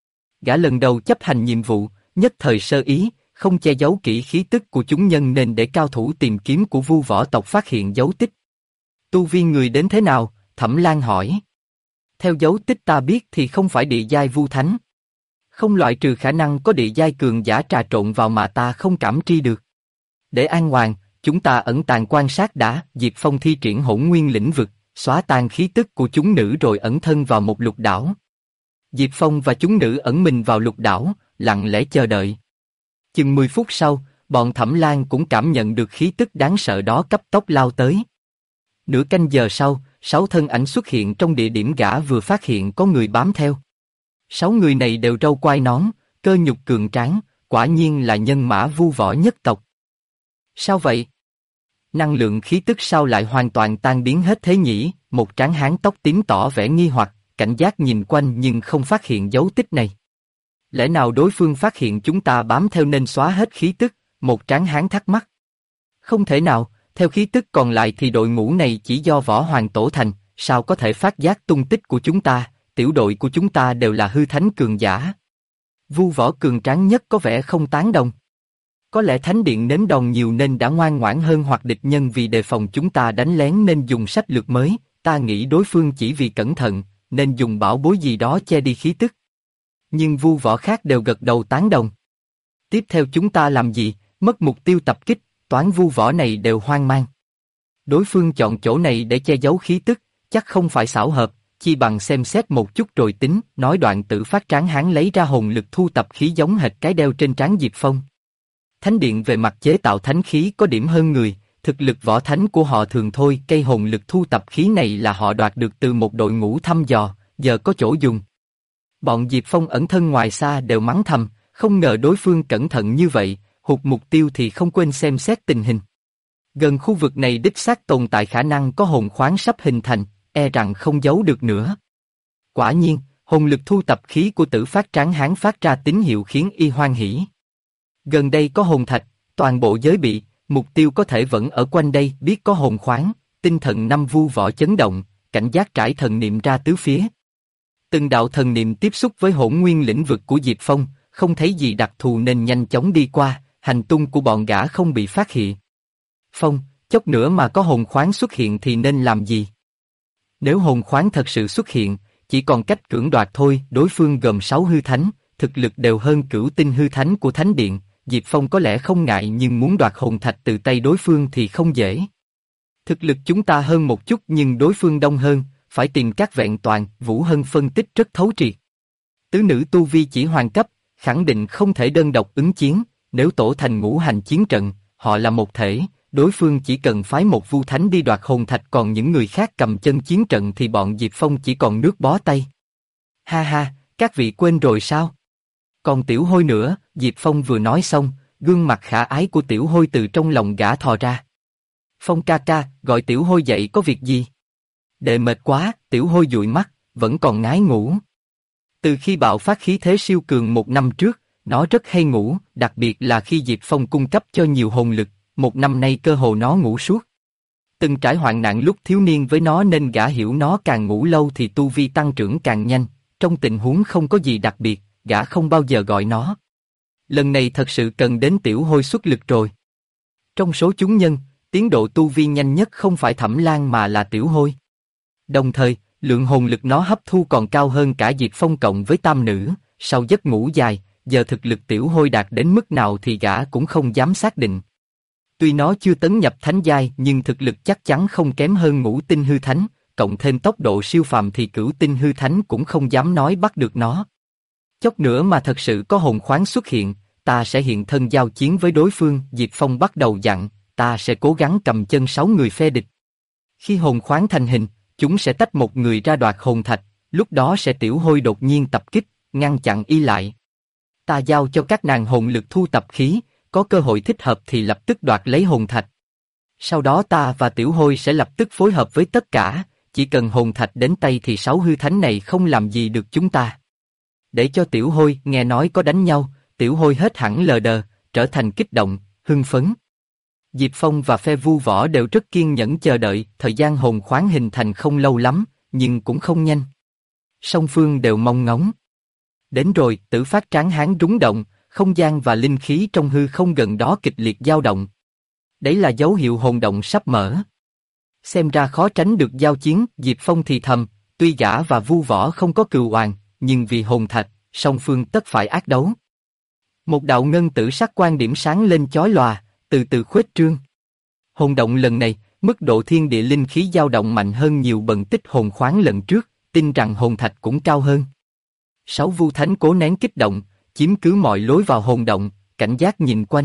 Gã lần đầu chấp hành nhiệm vụ, nhất thời sơ ý, không che giấu kỹ khí tức của chúng nhân nên để cao thủ tìm kiếm của Vu Võ tộc phát hiện dấu tích. Tu vi người đến thế nào? Thẩm Lan hỏi. Theo dấu tích ta biết thì không phải địa giai vu thánh. Không loại trừ khả năng có địa giai cường giả trà trộn vào mà ta không cảm tri được. Để an toàn, chúng ta ẩn tàng quan sát đã. Diệp Phong thi triển hỗn nguyên lĩnh vực, xóa tan khí tức của chúng nữ rồi ẩn thân vào một lục đảo. Diệp Phong và chúng nữ ẩn mình vào lục đảo, lặng lẽ chờ đợi. Chừng 10 phút sau, bọn Thẩm Lan cũng cảm nhận được khí tức đáng sợ đó cấp tốc lao tới. Nửa canh giờ sau, 6 thân ảnh xuất hiện trong địa điểm gã vừa phát hiện có người bám theo. 6 người này đều râu quai nón, cơ nhục cường tráng, quả nhiên là nhân mã vu võ nhất tộc. Sao vậy? Năng lượng khí tức sao lại hoàn toàn tan biến hết thế nhỉ? Một tráng hán tóc tím tỏ vẻ nghi hoặc, cảnh giác nhìn quanh nhưng không phát hiện dấu tích này. Lẽ nào đối phương phát hiện chúng ta bám theo nên xóa hết khí tức? Một tráng hán thắc mắc. Không thể nào, theo khí tức còn lại thì đội ngũ này chỉ do võ hoàng tổ thành, sao có thể phát giác tung tích của chúng ta? Tiểu đội của chúng ta đều là hư thánh cường giả. Vu võ cường tráng nhất có vẻ không tán đồng. Có lẽ thánh điện nếm đòn nhiều nên đã ngoan ngoãn hơn, hoặc địch nhân vì đề phòng chúng ta đánh lén nên dùng sách lược mới. Ta nghĩ đối phương chỉ vì cẩn thận nên dùng bảo bối gì đó che đi khí tức. Nhưng vu võ khác đều gật đầu tán đồng. Tiếp theo chúng ta làm gì? Mất mục tiêu tập kích, toán vu võ này đều hoang mang. Đối phương chọn chỗ này để che giấu khí tức, chắc không phải xảo hợp, chi bằng xem xét một chút rồi tính. Nói đoạn Tử Phát tráng hán lấy ra hồn lực thu tập khí giống hệt cái đeo trên trán Diệp Phong. Thánh điện về mặt chế tạo thánh khí có điểm hơn người, thực lực võ thánh của họ thường thôi. Cây hồn lực thu tập khí này là họ đoạt được từ một đội ngũ thăm dò, giờ có chỗ dùng. Bọn Diệp Phong ẩn thân ngoài xa đều mắng thầm, không ngờ đối phương cẩn thận như vậy, hụt mục tiêu thì không quên xem xét tình hình. Gần khu vực này đích xác tồn tại khả năng có hồn khoáng sắp hình thành, e rằng không giấu được nữa. Quả nhiên, hồn lực thu tập khí của Tử Phát tráng hán phát ra tín hiệu khiến y hoan hỉ. Gần đây có hồn thạch, toàn bộ giới bị, mục tiêu có thể vẫn ở quanh đây. Biết có hồn khoáng, tinh thần năm vu võ chấn động, cảnh giác trải thần niệm ra tứ phía. Từng đạo thần niệm tiếp xúc với hỗn nguyên lĩnh vực của Diệp Phong, không thấy gì đặc thù nên nhanh chóng đi qua, hành tung của bọn gã không bị phát hiện. Phong, chốc nữa mà có hồn khoáng xuất hiện thì nên làm gì? Nếu hồn khoáng thật sự xuất hiện, chỉ còn cách cưỡng đoạt thôi. Đối phương gồm 6 hư thánh, thực lực đều hơn cửu tinh hư thánh của thánh điện. Diệp Phong có lẽ không ngại nhưng muốn đoạt hồn thạch từ tay đối phương thì không dễ. Thực lực chúng ta hơn một chút nhưng đối phương đông hơn, phải tìm các vẹn toàn. Vũ Hân phân tích rất thấu triệt. Tứ nữ tu vi chỉ hoàng cấp, khẳng định không thể đơn độc ứng chiến. Nếu tổ thành ngũ hành chiến trận, họ là một thể, đối phương chỉ cần phái một vu thánh đi đoạt hồn thạch, còn những người khác cầm chân chiến trận thì bọn Diệp Phong chỉ còn nước bó tay. Ha ha, các vị quên rồi sao? Còn Tiểu Hôi nữa. Diệp Phong vừa nói xong, gương mặt khả ái của Tiểu Hôi từ trong lòng gã thò ra. Phong ca ca, gọi Tiểu Hôi dậy có việc gì? Đệ mệt quá. Tiểu Hôi dụi mắt, vẫn còn ngái ngủ. Từ khi bạo phát khí thế siêu cường 1 năm trước, nó rất hay ngủ, đặc biệt là khi Diệp Phong cung cấp cho nhiều hồn lực. 1 năm nay cơ hồ nó ngủ suốt. Từng trải hoạn nạn lúc thiếu niên với nó nên gã hiểu nó càng ngủ lâu thì tu vi tăng trưởng càng nhanh. Trong tình huống không có gì đặc biệt, gã không bao giờ gọi nó. Lần này thật sự cần đến Tiểu Hôi xuất lực rồi. Trong số chúng nhân, tiến độ tu vi nhanh nhất không phải Thẩm Lan mà là Tiểu Hôi. Đồng thời, lượng hồn lực nó hấp thu còn cao hơn cả Diệp Phong cộng với tam nữ. Sau giấc ngủ dài, giờ thực lực Tiểu Hôi đạt đến mức nào thì gã cũng không dám xác định. Tuy nó chưa tấn nhập thánh giai nhưng thực lực chắc chắn không kém hơn ngũ tinh hư thánh, cộng thêm tốc độ siêu phàm thì cửu tinh hư thánh cũng không dám nói bắt được nó. Chốc nữa mà thật sự có hồn khoáng xuất hiện, ta sẽ hiện thân giao chiến với đối phương. Diệp Phong bắt đầu dặn, ta sẽ cố gắng cầm chân 6 người phe địch. Khi hồn khoáng thành hình, chúng sẽ tách một người ra đoạt hồn thạch, lúc đó sẽ Tiểu Hôi đột nhiên tập kích, ngăn chặn y lại. Ta giao cho các nàng hồn lực thu tập khí, có cơ hội thích hợp thì lập tức đoạt lấy hồn thạch. Sau đó ta và Tiểu Hôi sẽ lập tức phối hợp với tất cả, chỉ cần hồn thạch đến tay thì 6 hư thánh này không làm gì được chúng ta. Để cho Tiểu Hôi nghe nói có đánh nhau, Tiểu Hôi hết hẳn lờ đờ, trở thành kích động, hưng phấn. Diệp Phong và phe vu võ đều rất kiên nhẫn chờ đợi. Thời gian hồn khoáng hình thành không lâu lắm, nhưng cũng không nhanh. Song phương đều mong ngóng. Đến rồi, Tử Phát tráng hán rúng động, không gian và linh khí trong hư không gần đó kịch liệt dao động. Đấy là dấu hiệu hồn động sắp mở. Xem ra khó tránh được giao chiến, Diệp Phong thì thầm, tuy gã và Vu Võ không có cừu oán, nhưng vì hồn thạch, song phương tất phải ác đấu. Một đạo ngân tử sắc quan điểm sáng lên chói lòa, từ từ khuếch trương. Hồn động lần này, mức độ thiên địa linh khí dao động mạnh hơn nhiều bần tích hồn khoáng lần trước, tin rằng hồn thạch cũng cao hơn. 6 Vu Thánh cố nén kích động, chiếm cứ mọi lối vào hồn động, cảnh giác nhìn quanh.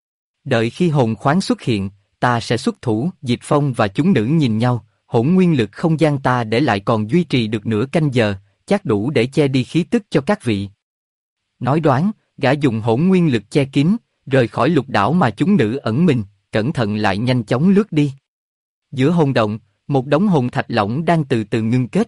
Đợi khi hồn khoáng xuất hiện, ta sẽ xuất thủ. Diệp Phong và chúng nữ nhìn nhau, hỗn nguyên lực không gian ta để lại còn duy trì được nửa canh giờ, chắc đủ để che đi khí tức cho các vị. Nói đoán, gã dùng hỗn nguyên lực che kín, rời khỏi lục đảo mà chúng nữ ẩn mình, cẩn thận lại nhanh chóng lướt đi. Giữa hồn động, một đống hồn thạch lỏng đang từ từ ngưng kết.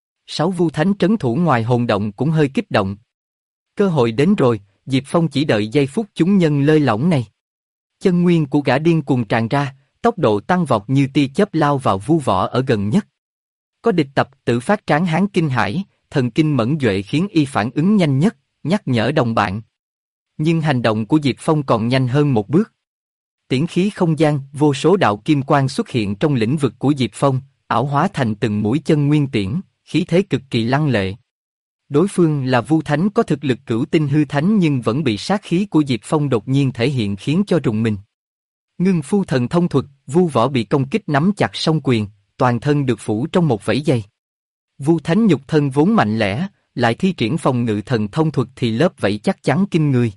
6 Vu Thánh trấn thủ ngoài hồn động cũng hơi kích động. Cơ hội đến rồi, Diệp Phong chỉ đợi giây phút chúng nhân lơi lỏng này. Chân nguyên của gã điên cuồng tràn ra, tốc độ tăng vọt như tia chớp lao vào Vu Võ ở gần nhất. Có địch tập, Tử Phát Tráng Hán kinh hãi, thần kinh mẫn duệ khiến y phản ứng nhanh nhất, nhắc nhở đồng bạn. Nhưng hành động của Diệp Phong còn nhanh hơn một bước. Tiễn khí không gian, vô số đạo kim quang xuất hiện trong lĩnh vực của Diệp Phong, ảo hóa thành từng mũi chân nguyên tiễn, khí thế cực kỳ lăng lệ. Đối phương là Vu Thánh có thực lực cửu tinh hư thánh nhưng vẫn bị sát khí của Diệp Phong đột nhiên thể hiện khiến cho rùng mình. Ngưng phu thần thông thuật, Vu Võ bị công kích nắm chặt song quyền, toàn thân được phủ trong một vảy dày. Vu Thánh nhục thân vốn mạnh lẽ, lại thi triển phòng ngự thần thông thuật thì lớp vảy chắc chắn kinh người.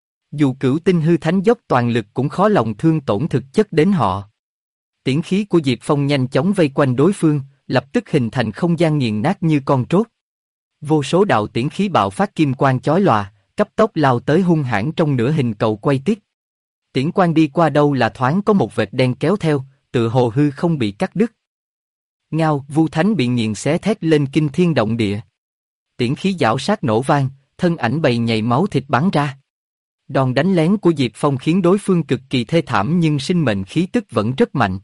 Dù cửu tinh hư thánh dốc toàn lực cũng khó lòng thương tổn thực chất đến họ. Tiễn khí của Diệp Phong nhanh chóng vây quanh đối phương, lập tức hình thành không gian nghiền nát như con trốt. Vô số đạo tiễn khí bạo phát kim quang chói lòa, cấp tốc lao tới hung hãn trong nửa hình cầu quay tít. Tiễn quang đi qua đâu là thoáng có một vệt đen kéo theo, tựa hồ hư không bị cắt đứt. Ngao, Vu Thánh bị nghiền xé thét lên kinh thiên động địa. Tiễn khí giảo sát nổ vang, thân ảnh bầy nhầy máu thịt bắn ra. Đòn đánh lén của Diệp Phong khiến đối phương cực kỳ thê thảm nhưng sinh mệnh khí tức vẫn rất mạnh.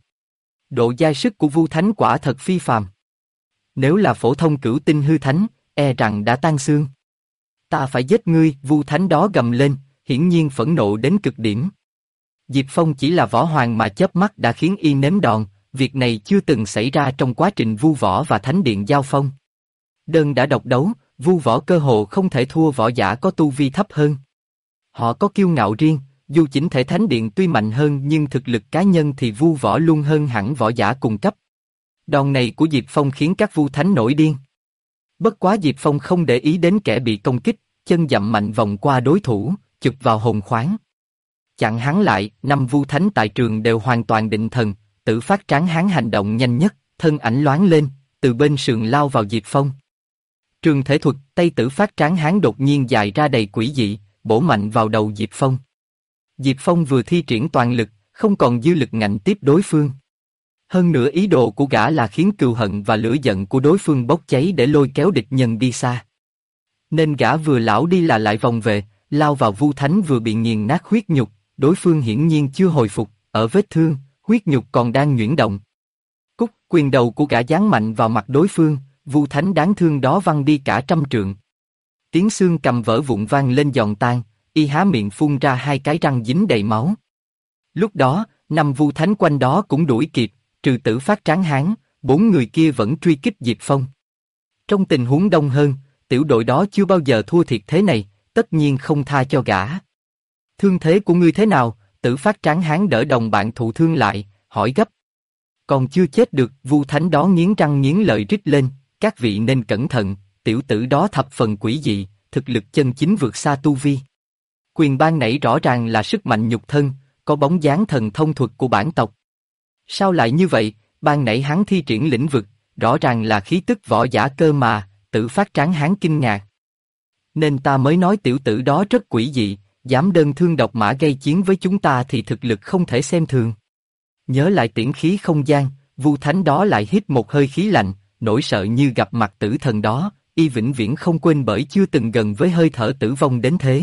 Độ dai sức của Vu Thánh quả thật phi phàm. Nếu là phổ thông cửu tinh hư thánh, e rằng đã tan xương. Ta phải giết ngươi, Vu Thánh đó gầm lên, hiển nhiên phẫn nộ đến cực điểm. Diệp Phong chỉ là võ hoàng mà chớp mắt đã khiến y nếm đòn, việc này chưa từng xảy ra trong quá trình Vu Võ và Thánh Điện giao phong. Đơn đã độc đấu, Vu Võ cơ hồ không thể thua võ giả có tu vi thấp hơn. Họ có kiêu ngạo riêng, dù chỉnh thể Thánh Điện tuy mạnh hơn nhưng thực lực cá nhân thì Vu Võ luôn hơn hẳn võ giả cùng cấp. Đòn này của Diệp Phong khiến các Vu Thánh nổi điên. Bất quá Diệp Phong không để ý đến kẻ bị công kích, chân dậm mạnh vòng qua đối thủ, chụp vào hồn khoáng. Chặn hắn lại, 5 Vu Thánh tại trường đều hoàn toàn định thần, Tử Phát Tráng Hán hành động nhanh nhất, thân ảnh loáng lên, từ bên sườn lao vào Diệp Phong. Trường thể thuật, tay Tử Phát Tráng Hán đột nhiên dài ra đầy quỷ dị, bổ mạnh vào đầu Diệp Phong. Diệp Phong vừa thi triển toàn lực, không còn dư lực ngạnh tiếp đối phương. Hơn nữa ý đồ của gã là khiến cừu hận và lửa giận của đối phương bốc cháy để lôi kéo địch nhân đi xa. Nên gã vừa lão đi là lại vòng về, lao vào Vu Thánh vừa bị nghiền nát huyết nhục, đối phương hiển nhiên chưa hồi phục, ở vết thương, huyết nhục còn đang nhuyễn động. Cúc, quyền đầu của gã giáng mạnh vào mặt đối phương, Vu Thánh đáng thương đó văng đi cả trăm trượng. Tiếng xương cầm vỡ vụn vang lên giòn tan, y há miệng phun ra 2 cái răng dính đầy máu. Lúc đó, 5 Vu Thánh quanh đó cũng đuổi kịp, trừ Tử Phát Tráng Hán, 4 người kia vẫn truy kích Diệp Phong. Trong tình huống đông hơn, tiểu đội đó chưa bao giờ thua thiệt thế này, tất nhiên không tha cho gã. Thương thế của ngươi thế nào? Tử Phát Tráng Hán đỡ đồng bạn thụ thương lại, hỏi gấp. Còn chưa chết được, Vu Thánh đó nghiến răng nghiến lợi rít lên, các vị nên cẩn thận, tiểu tử đó thập phần quỷ dị, thực lực chân chính vượt xa tu vi. Quyền ban nãy rõ ràng là sức mạnh nhục thân, có bóng dáng thần thông thuật của bản tộc. Sao lại như vậy? Ban nãy hắn thi triển lĩnh vực, rõ ràng là khí tức võ giả cơ mà. Tử Phát Tráng Hán kinh ngạc. Nên ta mới nói tiểu tử đó rất quỷ dị, dám đơn thương độc mã gây chiến với chúng ta thì thực lực không thể xem thường. Nhớ lại tiễn khí không gian, Vu Thánh đó lại hít một hơi khí lạnh, nỗi sợ như gặp mặt tử thần đó, y vĩnh viễn không quên bởi chưa từng gần với hơi thở tử vong đến thế.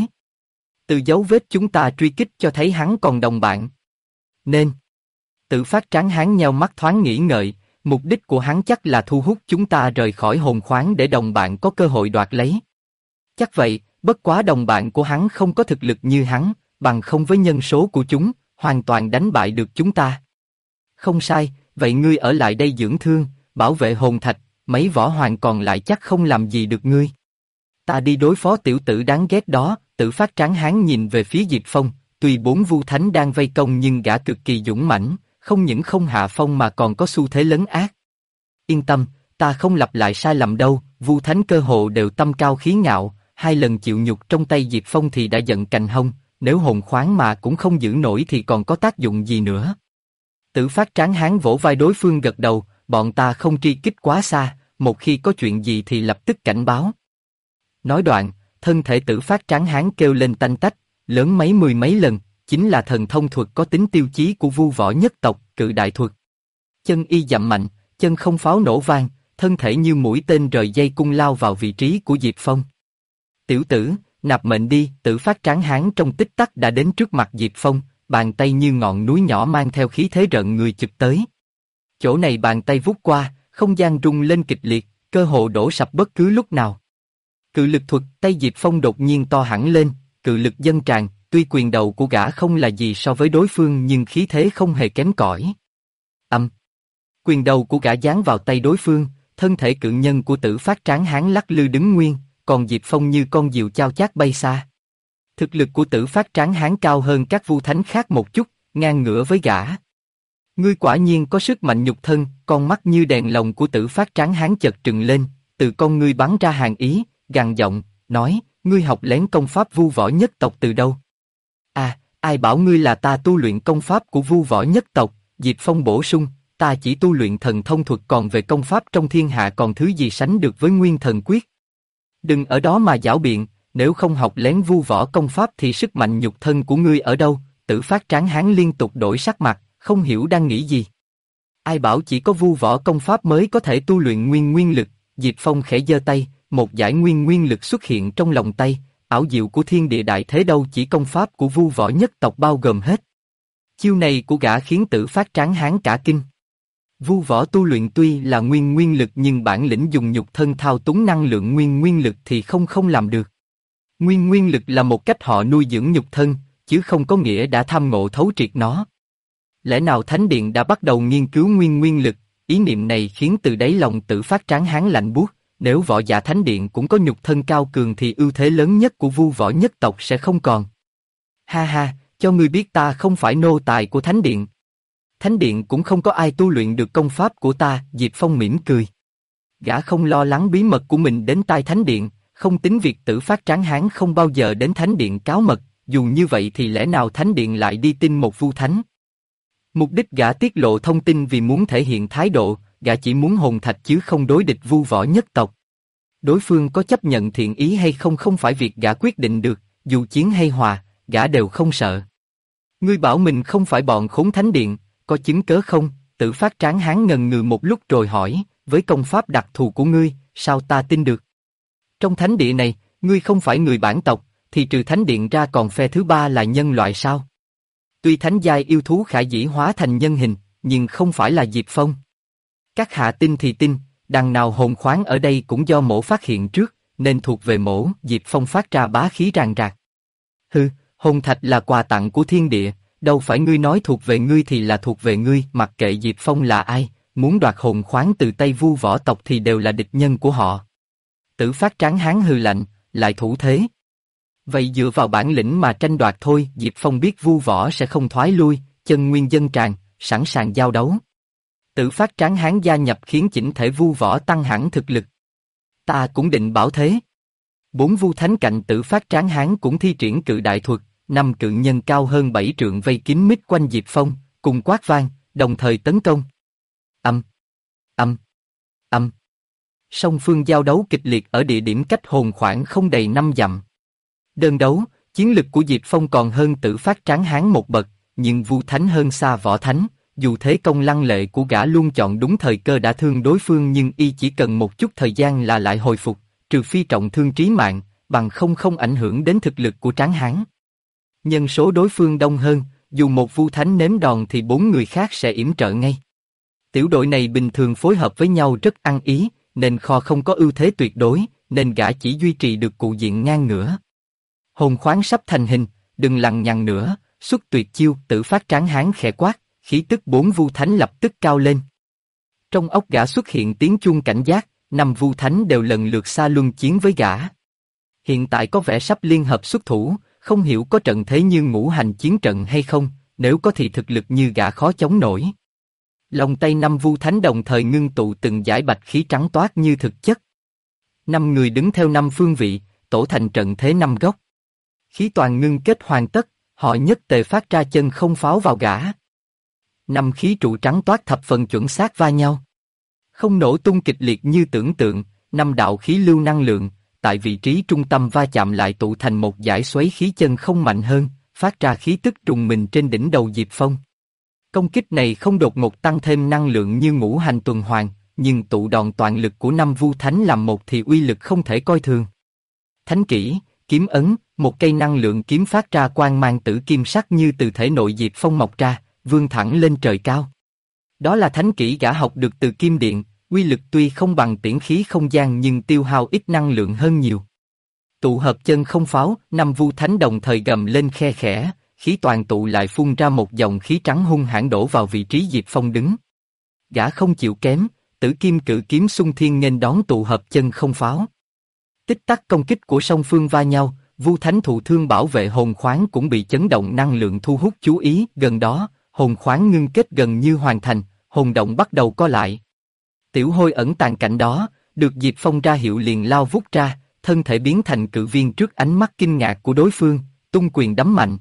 Từ dấu vết chúng ta truy kích cho thấy hắn còn đồng bạn. Nên Tử Phát Tráng Hán nheo mắt thoáng nghĩ ngợi, mục đích của hắn chắc là thu hút chúng ta rời khỏi hồn khoáng để đồng bạn có cơ hội đoạt lấy. Chắc vậy, bất quá đồng bạn của hắn không có thực lực như hắn, bằng không với nhân số của chúng, hoàn toàn đánh bại được chúng ta. Không sai, Vậy ngươi ở lại đây dưỡng thương, bảo vệ hồn thạch, mấy võ hoàng còn lại chắc không làm gì được ngươi. Ta đi đối phó tiểu tử đáng ghét đó. Tử Phát tráng hán nhìn về phía Diệp Phong, tuy 4 vu thánh đang vây công nhưng gã cực kỳ dũng mãnh, không những không hạ phong mà còn có xu thế lấn át. Yên tâm, ta không lặp lại sai lầm đâu. Vu thánh cơ hồ đều tâm cao khí ngạo, 2 lần chịu nhục trong tay Diệp Phong thì đã giận cành hông, nếu hồn khoáng mà cũng không giữ nổi thì còn có tác dụng gì nữa. Tử Phát tráng hán vỗ vai đối phương gật đầu, bọn ta không truy kích quá xa, một khi có chuyện gì thì lập tức cảnh báo. Nói đoạn, thân thể Tử Phát tráng hán kêu lên tanh tách, lớn mười mấy lần, chính là thần thông thuật có tính tiêu chí của vu võ nhất tộc, Cự Đại Thuật. Chân y dậm mạnh, chân không pháo nổ vang, thân thể như mũi tên rời dây cung lao vào vị trí của Diệp Phong. Tiểu tử, nạp mệnh đi. Tử Phát tráng hán trong tích tắc đã đến trước mặt Diệp Phong, bàn tay như ngọn núi nhỏ mang theo khí thế rợn người chụp tới. Chỗ này bàn tay vút qua, không gian rung lên kịch liệt, cơ hồ đổ sập bất cứ lúc nào. Cự lực thuật, tay Diệp Phong đột nhiên to hẳn lên, cự lực dâng tràn, tuy quyền đầu của gã không là gì so với đối phương nhưng khí thế không hề kém cỏi. Quyền đầu của gã giáng vào tay đối phương, thân thể cự nhân của Tử Phát tráng hán lắc lư đứng nguyên, còn Diệp Phong như con diều chao chát bay xa. Thực lực của Tử Phát tráng hán cao hơn các vu thánh khác một chút, ngang ngửa với gã. Ngươi quả nhiên có sức mạnh nhục thân. Con mắt như đèn lồng của Tử Phát tráng hán chợt trừng lên, từ con ngươi bắn ra hàn ý, gằn giọng, nói, ngươi học lén công pháp vu võ nhất tộc từ đâu? À, ai bảo ngươi là ta tu luyện công pháp của vu võ nhất tộc? Diệp Phong bổ sung, ta chỉ tu luyện thần thông thuật, còn về công pháp trong thiên hạ còn thứ gì sánh được với Nguyên Thần Quyết? Đừng ở đó mà giảo biện, nếu không học lén vu võ công pháp thì sức mạnh nhục thân của ngươi ở đâu? Tử Phát tráng hán liên tục đổi sắc mặt, không hiểu đang nghĩ gì. Ai bảo chỉ có vu võ công pháp mới có thể tu luyện nguyên lực? Diệp Phong khẽ giơ tay, một dải nguyên lực xuất hiện trong lòng tay, ảo diệu của thiên địa đại thế đâu chỉ công pháp của vu võ nhất tộc bao gồm hết. Chiêu này của gã khiến Tử Phát tráng hán cả kinh. Vu võ tu luyện tuy là nguyên lực nhưng bản lĩnh dùng nhục thân thao túng năng lượng nguyên lực thì không làm được. Nguyên lực là một cách họ nuôi dưỡng nhục thân, chứ không có nghĩa đã tham ngộ thấu triệt nó. Lẽ nào Thánh Điện đã bắt đầu nghiên cứu nguyên lực? Ý niệm này khiến từ đáy lòng Tử Phát tráng hán lạnh buốt. Nếu võ giả Thánh Điện cũng có nhục thân cao cường thì ưu thế lớn nhất của vu võ nhất tộc sẽ không còn. Ha ha, cho ngươi biết ta không phải nô tài của Thánh Điện. Thánh Điện cũng không có ai tu luyện được công pháp của ta. Diệp Phong mỉm cười. Gã không lo lắng bí mật của mình đến tai Thánh Điện, không tính việc Tử Phát tráng hán không bao giờ đến Thánh Điện cáo mật, dù như vậy thì lẽ nào Thánh Điện lại đi tin một vu thánh? Mục đích gã tiết lộ thông tin vì muốn thể hiện thái độ, gã chỉ muốn hồn thạch chứ không đối địch vu võ nhất tộc. Đối phương có chấp nhận thiện ý hay không phải việc gã quyết định được, dù chiến hay hòa, gã đều không sợ. Ngươi bảo mình không phải bọn khốn Thánh Điện, có chứng cớ không? Tử Phát tráng hán ngần ngừ một lúc rồi hỏi, với công pháp đặc thù của ngươi, sao ta tin được? Trong thánh địa này, ngươi không phải người bản tộc, thì trừ Thánh Điện ra còn phe thứ ba là nhân loại sao? Tuy thánh giai yêu thú khả dĩ hóa thành nhân hình, nhưng không phải là Diệp Phong. Các hạ tin thì tin, đằng nào hồn khoáng ở đây cũng do mổ phát hiện trước, nên thuộc về mổ. Diệp Phong phát ra bá khí ràng rạc. Hừ, hồn thạch là quà tặng của thiên địa, đâu phải ngươi nói thuộc về ngươi thì là thuộc về ngươi. Mặc kệ Diệp Phong là ai, muốn đoạt hồn khoáng từ tay vu võ tộc thì đều là địch nhân của họ. Tử Phát tráng hán hừ lạnh, lại thủ thế. Vậy dựa vào bản lĩnh mà tranh đoạt thôi. Diệp Phong biết vu võ sẽ không thoái lui, chân nguyên dâng tràn, sẵn sàng giao đấu. Tử Phát tráng hán gia nhập khiến chỉnh thể vu võ tăng hẳn thực lực. Ta cũng định bảo thế. 4 vu thánh cạnh Tử Phát tráng hán cũng thi triển Cự Đại Thuật, 5 cự nhân cao hơn 7 trượng vây kín mít quanh Diệp Phong, cùng quát vang, đồng thời tấn công. Âm, âm, âm. Song phương giao đấu kịch liệt ở địa điểm cách hồn khoảng không đầy 5 dặm. Đơn đấu, chiến lực của Diệp Phong còn hơn Tử Phát tráng hán một bậc, nhưng vu thánh hơn xa võ thánh. Dù thế công lăng lệ của gã luôn chọn đúng thời cơ đả thương đối phương nhưng y chỉ cần một chút thời gian là lại hồi phục, trừ phi trọng thương trí mạng, bằng không ảnh hưởng đến thực lực của tráng hán. Nhân số đối phương đông hơn, dù một vu thánh nếm đòn thì 4 người khác sẽ yểm trợ ngay. Tiểu đội này bình thường phối hợp với nhau rất ăn ý, nên kho không có ưu thế tuyệt đối, nên gã chỉ duy trì được cục diện ngang ngửa. Hồn khoáng sắp thành hình, đừng lằng nhằng nữa, xuất tuyệt chiêu. Tử Phát tráng hán khẽ quát, khí tức bốn Vu Thánh lập tức cao lên. Trong óc gã xuất hiện tiếng chuông cảnh giác, 5 Vu Thánh đều lần lượt xa luân chiến với gã. Hiện tại có vẻ sắp liên hợp xuất thủ, không hiểu có trận thế như ngũ hành chiến trận hay không, nếu có thì thực lực như gã khó chống nổi. Lòng tay 5 Vu Thánh đồng thời ngưng tụ từng dải bạch khí trắng toát như thực chất. 5 người đứng theo 5 phương vị, tổ thành trận thế 5 góc. Khí toàn ngưng kết hoàn tất, họ nhất tề phát ra chân không pháo vào gã. 5 khí trụ trắng toát thập phần chuẩn xác va nhau. Không nổ tung kịch liệt như tưởng tượng, 5 đạo khí lưu năng lượng, tại vị trí trung tâm va chạm lại tụ thành một dải xoáy khí chân không mạnh hơn, phát ra khí tức trùng mình trên đỉnh đầu Diệp Phong. Công kích này không đột ngột tăng thêm năng lượng như ngũ hành tuần hoàn, nhưng tụ đòn toàn lực của 5 Vu Thánh làm một thì uy lực không thể coi thường. Thánh kỹ, kiếm ấn, một cây năng lượng kiếm phát ra quang mang tử kim sắc như từ thể nội Diệp Phong mọc ra, vươn thẳng lên trời cao. Đó là thánh kỹ gã học được từ Kim Điện, uy lực tuy không bằng tiễn khí không gian nhưng tiêu hao ít năng lượng hơn nhiều. Tụ hợp chân không pháo, 5 Vu Thánh đồng thời gầm lên khe khẽ, khí toàn tụ lại phun ra một dòng khí trắng hung hãn đổ vào vị trí Diệp Phong đứng. Gã không chịu kém, tử kim cự kiếm xung thiên nghênh đón tụ hợp chân không pháo. Tích tắc công kích của song phương va nhau, Vu Thánh thụ thương bảo vệ hồn khoáng cũng bị chấn động năng lượng thu hút chú ý. Gần đó, hồn khoáng ngưng kết gần như hoàn thành, hồn động bắt đầu co lại. Tiểu Hôi ẩn tàng cạnh đó, được Diệp Phong ra hiệu liền lao vút ra, thân thể biến thành cự viên trước ánh mắt kinh ngạc của đối phương, tung quyền đấm mạnh.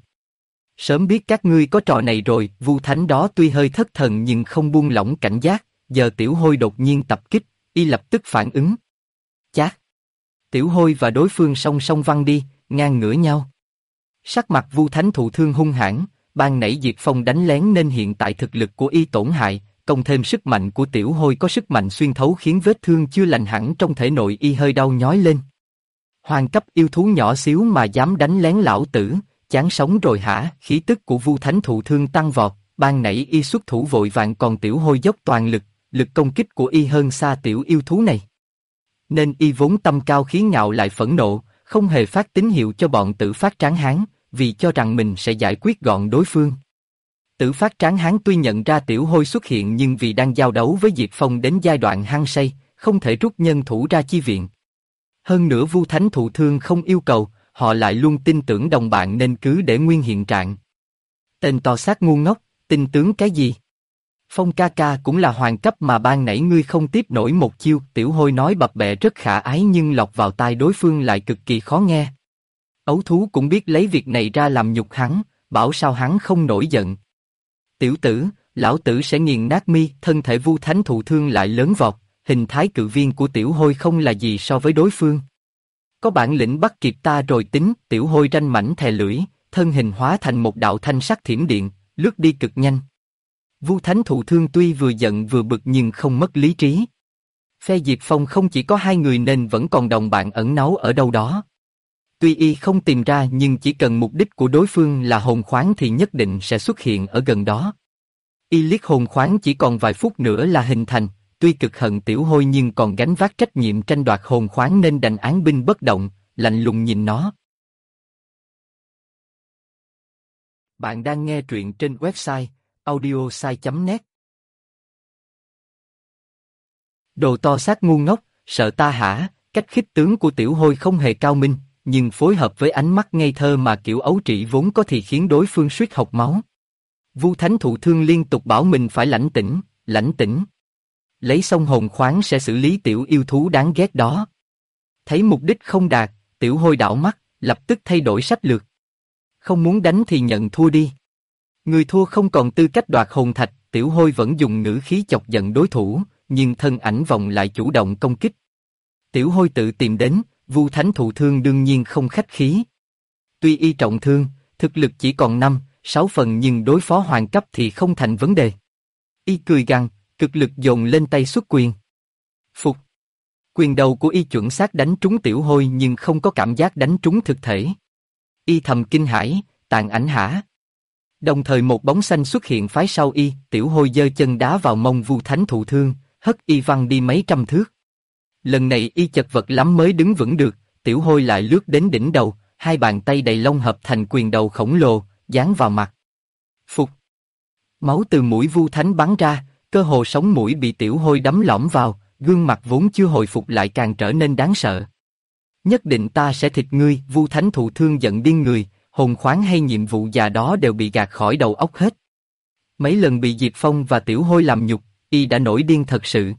Sớm biết các ngươi có trò này rồi, Vu Thánh đó tuy hơi thất thần nhưng không buông lỏng cảnh giác, giờ Tiểu Hôi đột nhiên tập kích, y lập tức phản ứng. Chát! Tiểu Hôi và đối phương song song văng đi, ngang ngửa nhau. Sắc mặt Vu Thánh thụ thương hung hãn, ban nãy Diệp Phong đánh lén nên hiện tại thực lực của y tổn hại, cộng thêm sức mạnh của Tiểu Hôi có sức mạnh xuyên thấu khiến vết thương chưa lành hẳn trong thể nội y hơi đau nhói lên. Hoàng cấp yêu thú nhỏ xíu mà dám đánh lén lão tử, chán sống rồi hả? Khí tức của Vu Thánh thụ thương tăng vọt, ban nãy y xuất thủ vội vàng còn Tiểu Hôi dốc toàn lực, lực công kích của y hơn xa tiểu yêu thú này. Nên y vốn tâm cao khí ngạo lại phẫn nộ, không hề phát tín hiệu cho bọn Tử Phát Tráng Hán, vì cho rằng mình sẽ giải quyết gọn đối phương. Tử Phát Tráng Hán tuy nhận ra Tiểu Hôi xuất hiện nhưng vì đang giao đấu với Diệp Phong đến giai đoạn hăng say, không thể rút nhân thủ ra chi viện. Hơn nữa Vu Thánh thụ thương không yêu cầu, họ lại luôn tin tưởng đồng bạn nên cứ để nguyên hiện trạng. Tên to xác ngu ngốc, tin tướng cái gì? Phong ca ca cũng là hoàng cấp mà ban nãy ngươi không tiếp nổi một chiêu. Tiểu Hôi nói bập bẹ rất khả ái nhưng lọt vào tai đối phương lại cực kỳ khó nghe. Ấu thú cũng biết lấy việc này ra làm nhục hắn, bảo sao hắn không nổi giận. Tiểu tử, lão tử sẽ nghiền nát mi. Thân thể Vu Thánh thụ thương lại lớn vọt, hình thái cự viên của Tiểu Hôi không là gì so với đối phương. Có bản lĩnh bắt kịp ta rồi tính. Tiểu Hôi ranh mảnh thè lưỡi, thân hình hóa thành một đạo thanh sắc thiểm điện, lướt đi cực nhanh. Vu Thánh thụ thương tuy vừa giận vừa bực nhưng không mất lý trí. Phe Diệp Phong không chỉ có 2 người nên vẫn còn đồng bạn ẩn náu ở đâu đó. Tuy y không tìm ra nhưng chỉ cần mục đích của đối phương là hồn khoáng thì nhất định sẽ xuất hiện ở gần đó. Y liếc hồn khoáng chỉ còn vài phút nữa là hình thành, tuy cực hận Tiểu Hôi nhưng còn gánh vác trách nhiệm tranh đoạt hồn khoáng nên đành án binh bất động, lạnh lùng nhìn nó. Bạn đang nghe truyện trên website audiosai.net. Đồ to xác ngu ngốc, sợ ta hả? Cách khích tướng của Tiểu Hôi không hề cao minh, nhưng phối hợp với ánh mắt ngây thơ mà kiểu ấu trĩ vốn có thì khiến đối phương suýt hộc máu. Vu Thánh thụ thương liên tục bảo mình phải lãnh tĩnh, lãnh tĩnh. Lấy xong hồn khoáng sẽ xử lý tiểu yêu thú đáng ghét đó. Thấy mục đích không đạt, Tiểu Hôi đảo mắt, lập tức thay đổi sách lược. Không muốn đánh thì nhận thua đi. Người thua không còn tư cách đoạt hồn thạch. Tiểu Hôi vẫn dùng ngữ khí chọc giận đối thủ, nhưng thân ảnh vòng lại chủ động công kích. Tiểu Hôi tự tìm đến, Vu Thánh thụ thương đương nhiên không khách khí. Tuy y trọng thương, thực lực chỉ còn 5-6 phần nhưng đối phó hoàng cấp thì không thành vấn đề. Y cười gằn, cực lực dồn lên tay xuất quyền. Phục. Quyền đầu của y chuẩn xác đánh trúng Tiểu Hôi nhưng không có cảm giác đánh trúng thực thể. Y thầm kinh hãi, tàn ảnh hả? Đồng thời một bóng xanh xuất hiện phái sau y, Tiểu Hôi giơ chân đá vào mông Vu Thánh thụ thương, hất y văng đi mấy trăm thước. Lần này y chật vật lắm mới đứng vững được, Tiểu Hôi lại lướt đến đỉnh đầu, 2 bàn tay đầy lông hợp thành quyền đầu khổng lồ, giáng vào mặt. Phục. Máu từ mũi Vu Thánh bắn ra, cơ hồ sống mũi bị tiểu hôi đấm lõm vào, gương mặt vốn chưa hồi phục lại càng trở nên đáng sợ. Nhất định ta sẽ thịt ngươi, Vu Thánh thụ thương giận điên người, hồn khoáng hay nhiệm vụ già đó đều bị gạt khỏi đầu óc hết. Mấy lần bị Diệp Phong và tiểu hôi làm nhục, y đã nổi điên thật sự.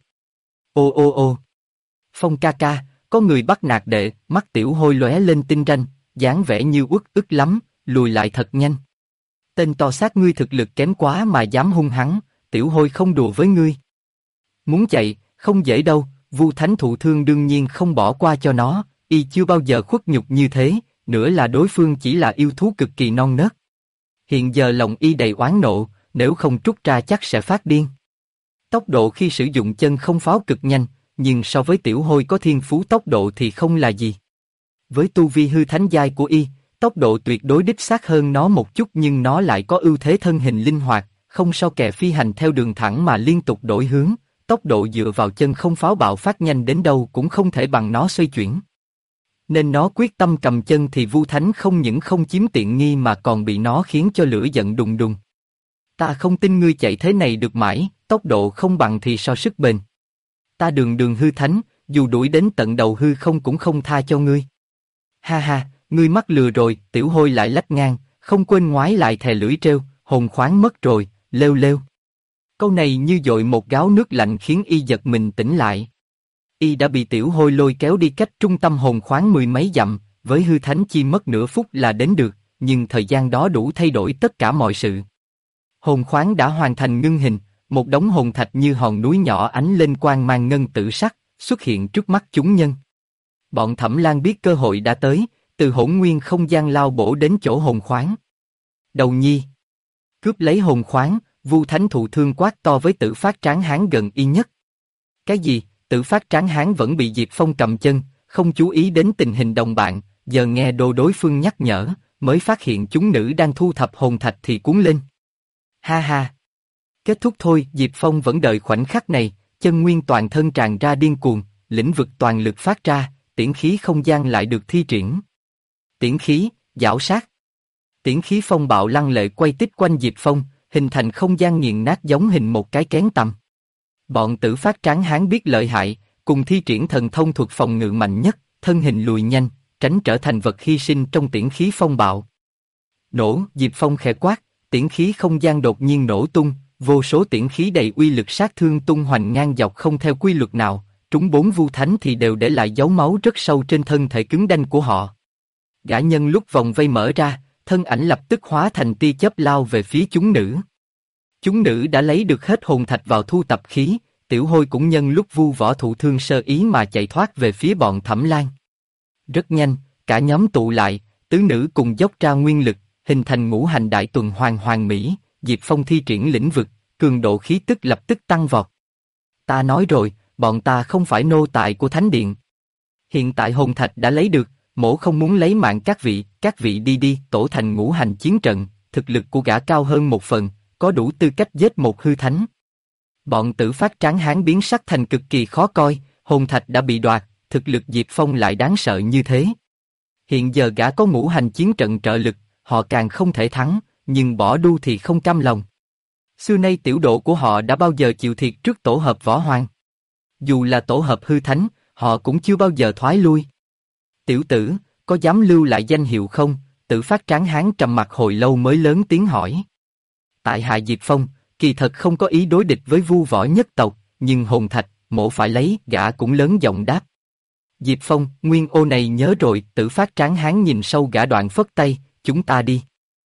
Ô ô ô. Phong ca ca, có người bắt nạt đệ, mắt tiểu hôi lóe lên tinh ranh, dáng vẻ như uất ức lắm, lùi lại thật nhanh. Tên to xác ngươi thực lực kém quá mà dám hung hắn, tiểu hôi không đùa với ngươi. Muốn chạy, không dễ đâu, Vu Thánh thụ thương đương nhiên không bỏ qua cho nó, y chưa bao giờ khuất nhục như thế, nữa là đối phương chỉ là yêu thú cực kỳ non nớt. Hiện giờ lòng y đầy oán nộ, nếu không trút ra chắc sẽ phát điên. Tốc độ khi sử dụng chân không pháo cực nhanh, nhưng so với tiểu hôi có thiên phú tốc độ thì không là gì. Với tu vi hư thánh giai của y, tốc độ tuyệt đối đích xác hơn nó một chút nhưng nó lại có ưu thế thân hình linh hoạt, không so kè phi hành theo đường thẳng mà liên tục đổi hướng, tốc độ dựa vào chân không pháo bạo phát nhanh đến đâu cũng không thể bằng nó xoay chuyển. Nên nó quyết tâm cầm chân thì Vu Thánh không những không chiếm tiện nghi mà còn bị nó khiến cho lửa giận đùng đùng. Ta không tin ngươi chạy thế này được mãi, tốc độ không bằng thì so sức bền. Ta đường đường hư thánh, dù đuổi đến tận đầu hư không cũng không tha cho ngươi. Ha ha, ngươi mắc lừa rồi, tiểu hôi lại lách ngang, không quên ngoái lại thè lưỡi trêu, hồn khoáng mất rồi, lêu lêu. Câu này như dội một gáo nước lạnh khiến y giật mình tỉnh lại. Y đã bị tiểu hôi lôi kéo đi cách trung tâm hồn khoáng mười mấy dặm, với hư thánh chi mất nửa phút là đến được, nhưng thời gian đó đủ thay đổi tất cả mọi sự. Hồn khoáng đã hoàn thành ngưng hình, một đống hồn thạch như hòn núi nhỏ ánh lên quang mang ngân tử sắc, xuất hiện trước mắt chúng nhân. Bọn Thẩm Lan biết cơ hội đã tới, từ hỗn nguyên không gian lao bổ đến chỗ hồn khoáng. Đầu nhi cướp lấy hồn khoáng, Vu Thánh thụ thương quát to với Tử Phát Tráng Hán gần y nhất. Cái gì? Tử Phát Tráng Hán vẫn bị Diệp Phong cầm chân, không chú ý đến tình hình đồng bạn, giờ nghe đối phương nhắc nhở, mới phát hiện chúng nữ đang thu thập hồn thạch thì cuốn lên. Ha ha! Kết thúc thôi, Diệp Phong vẫn đợi khoảnh khắc này, chân nguyên toàn thân tràn ra điên cuồng, lĩnh vực toàn lực phát ra, tiễn khí không gian lại được thi triển. Tiễn khí, giảo sát. Tiễn khí phong bạo lăng lệ quay tích quanh Diệp Phong, hình thành không gian nghiền nát giống hình một cái kén tằm. Bọn Tử Phát Tráng Hán biết lợi hại, cùng thi triển thần thông thuật phòng ngự mạnh nhất, thân hình lùi nhanh, tránh trở thành vật hy sinh trong tiễn khí phong bạo. Nổ, Diệp Phong khẽ quát, tiễn khí không gian đột nhiên nổ tung, vô số tiễn khí đầy uy lực sát thương tung hoành ngang dọc không theo quy luật nào, trúng bốn Vu Thánh thì đều để lại dấu máu rất sâu trên thân thể cứng đanh của họ. Gã nhân lúc vòng vây mở ra, thân ảnh lập tức hóa thành tia chớp lao về phía chúng nữ. Chúng nữ đã lấy được hết hồn thạch vào thu tập khí, tiểu hôi cũng nhân lúc Vu Võ thụ thương sơ ý mà chạy thoát về phía bọn Thẩm Lan. Rất nhanh, cả nhóm tụ lại, tứ nữ cùng dốc ra nguyên lực, hình thành ngũ hành đại tuần hoàn mỹ. Diệp Phong thi triển lĩnh vực, cường độ khí tức lập tức tăng vọt. Ta nói rồi, bọn ta không phải nô tài của Thánh Điện. Hiện tại hồn thạch đã lấy được, mỗ không muốn lấy mạng các vị đi, tổ thành ngũ hành chiến trận, thực lực của gã cao hơn một phần, có đủ tư cách giết một hư thánh. Bọn Tử Phát Tráng Hán biến sắc thành cực kỳ khó coi, hồn thạch đã bị đoạt, thực lực Diệp Phong lại đáng sợ như thế. Hiện giờ gã có ngũ hành chiến trận trợ lực, họ càng không thể thắng, nhưng bỏ đu thì không cam lòng. Xưa nay tiểu độ của họ đã bao giờ chịu thiệt trước tổ hợp võ hoàng. Dù là tổ hợp hư thánh, họ cũng chưa bao giờ thoái lui. Tiểu tử, có dám lưu lại danh hiệu không? Tử Phát Tráng Hán trầm mặc hồi lâu mới lớn tiếng hỏi. Tại hạ Diệp Phong, kỳ thật không có ý đối địch với Vu Võ nhất tộc, nhưng hồn thạch, mỗ phải lấy, gã cũng lớn giọng đáp. Diệp Phong, nguyên ô này nhớ rồi, Tử Phát Tráng Hán nhìn sâu gã đoạn phất tay, chúng ta đi.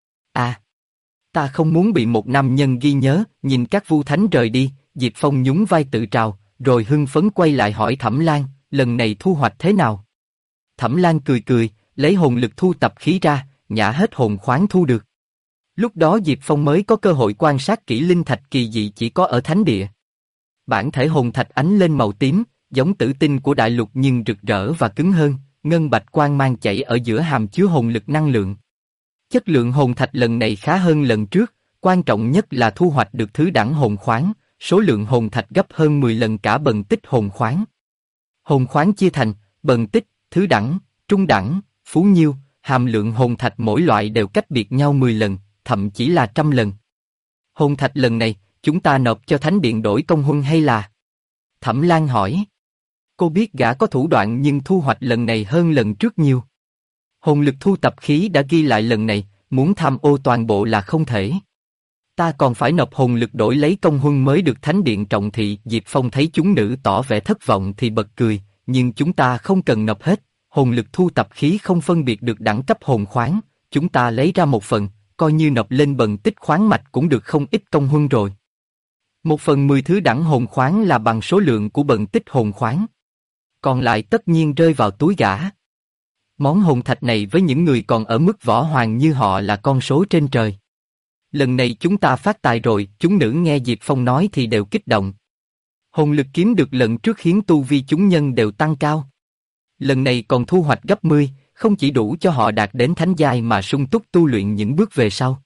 À, ta không muốn bị một nam nhân ghi nhớ, nhìn các Vu Thánh rời đi, Diệp Phong nhún vai tự trào, rồi hưng phấn quay lại hỏi Thẩm Lan, lần này thu hoạch thế nào? Thẩm Lan cười, lấy hồn lực thu tập khí ra, nhả hết hồn khoáng thu được. Lúc đó Diệp Phong mới có cơ hội quan sát kỹ linh thạch kỳ dị chỉ có ở Thánh Địa. Bản thể hồn thạch ánh lên màu tím, giống tử tinh của đại lục nhưng rực rỡ và cứng hơn, ngân bạch quang mang chảy ở giữa hàm chứa hồn lực năng lượng. Chất lượng hồn thạch lần này khá hơn lần trước, quan trọng nhất là thu hoạch được thứ đẳng hồn khoáng, số lượng hồn thạch gấp hơn 10 lần cả bần tích hồn khoáng. Hồn khoáng chia thành bần tích, thứ đẳng, trung đẳng, phú nhiêu, hàm lượng hồn thạch mỗi loại đều cách biệt nhau 10 lần, thậm chí là 100 lần. Hồn thạch lần này, chúng ta nộp cho thánh điện đổi công huân hay là? Thẩm Lan hỏi. Cô biết gã có thủ đoạn nhưng thu hoạch lần này hơn lần trước nhiều. Hồn lực thu tập khí đã ghi lại lần này, muốn tham ô toàn bộ là không thể. Ta còn phải nộp hồn lực đổi lấy công huân mới được thánh điện trọng thị. Diệp Phong thấy chúng nữ tỏ vẻ thất vọng thì bật cười, nhưng chúng ta không cần nộp hết, hồn lực thu tập khí không phân biệt được đẳng cấp hồn khoáng, chúng ta lấy ra một phần, coi như nộp lên bần tích khoáng mạch cũng được không ít công huân rồi. 1/10 thứ đẳng hồn khoáng là bằng số lượng của bần tích hồn khoáng. Còn lại tất nhiên rơi vào túi gã. Món hồn thạch này với những người còn ở mức võ hoàng như họ là con số trên trời. Lần này chúng ta phát tài rồi, chúng nữ nghe Diệp Phong nói thì đều kích động. Hồn lực kiếm được lần trước khiến tu vi chúng nhân đều tăng cao. Lần này còn thu hoạch gấp 10, không chỉ đủ cho họ đạt đến thánh giai mà sung túc tu luyện những bước về sau.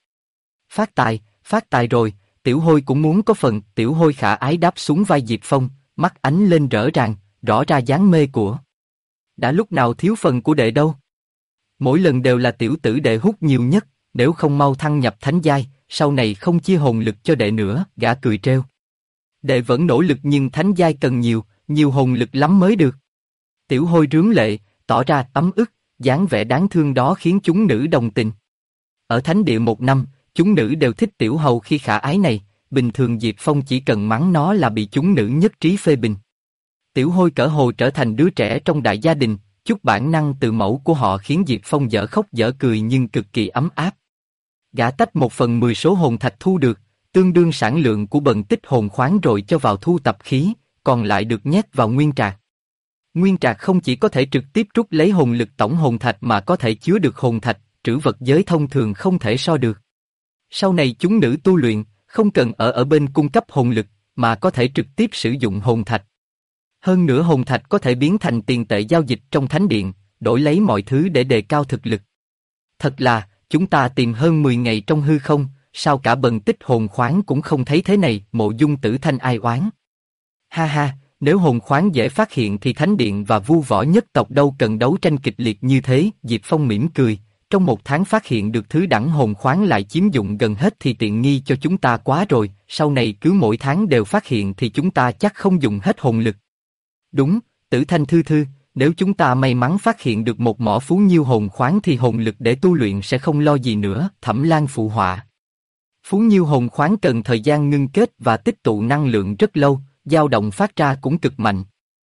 Phát tài rồi, Tiểu Hôi cũng muốn có phần. Tiểu Hôi khả ái đáp xuống vai Diệp Phong, mắt ánh lên rỡ ràng, rõ ra dáng mê của. Đã lúc nào thiếu phần của đệ đâu. Mỗi lần đều là tiểu tử đệ hút nhiều nhất, nếu không mau thăng nhập thánh giai, sau này không chia hồn lực cho đệ nữa. Gã cười trêu. Đệ vẫn nỗ lực nhưng thánh giai cần nhiều hồn lực lắm mới được. Tiểu Hôi rướm lệ, tỏ ra ấm ức, dáng vẻ đáng thương đó khiến chúng nữ đồng tình. Ở thánh địa 1 năm, chúng nữ đều thích tiểu hầu khi khả ái này, bình thường Diệp Phong chỉ cần mắng nó là bị chúng nữ nhất trí phê bình. Tiểu Hôi cỡ hồ trở thành đứa trẻ trong đại gia đình, chút bản năng tự mẫu của họ khiến Diệp Phong dở khóc dở cười nhưng cực kỳ ấm áp. Gã tách 1/10 số hồn thạch thu được, tương đương sản lượng của bần tích hồn khoáng rồi cho vào thu tập khí, còn lại được nhét vào nguyên trạc. Nguyên trạc không chỉ có thể trực tiếp rút lấy hồn lực tổng hồn thạch mà có thể chứa được hồn thạch, trữ vật giới thông thường không thể so được. Sau này chúng nữ tu luyện, không cần ở bên cung cấp hồn lực, mà có thể trực tiếp sử dụng hồn thạch. Hơn nữa hồn thạch có thể biến thành tiền tệ giao dịch trong thánh điện, đổi lấy mọi thứ để đề cao thực lực. Thật là, chúng ta tìm hơn 10 ngày trong hư không, sao cả bần tích hồn khoáng cũng không thấy thế này. Mộ Dung Tử Thanh ai oán. Ha ha, nếu hồn khoáng dễ phát hiện thì thánh điện và vu võ nhất tộc đâu cần đấu tranh kịch liệt như thế. Diệp Phong mỉm cười, trong 1 tháng phát hiện được thứ đẳng hồn khoáng lại chiếm dụng gần hết thì tiện nghi cho chúng ta quá rồi, sau này cứ mỗi tháng đều phát hiện thì chúng ta chắc không dùng hết hồn lực. Đúng, Tử Thanh thư thư, nếu chúng ta may mắn phát hiện được một mỏ phú nhiêu hồn khoáng thì hồn lực để tu luyện sẽ không lo gì nữa. Thẩm Lan phụ họa. Phú nhiêu hồn khoáng cần thời gian ngưng kết và tích tụ năng lượng rất lâu, dao động phát ra cũng cực mạnh.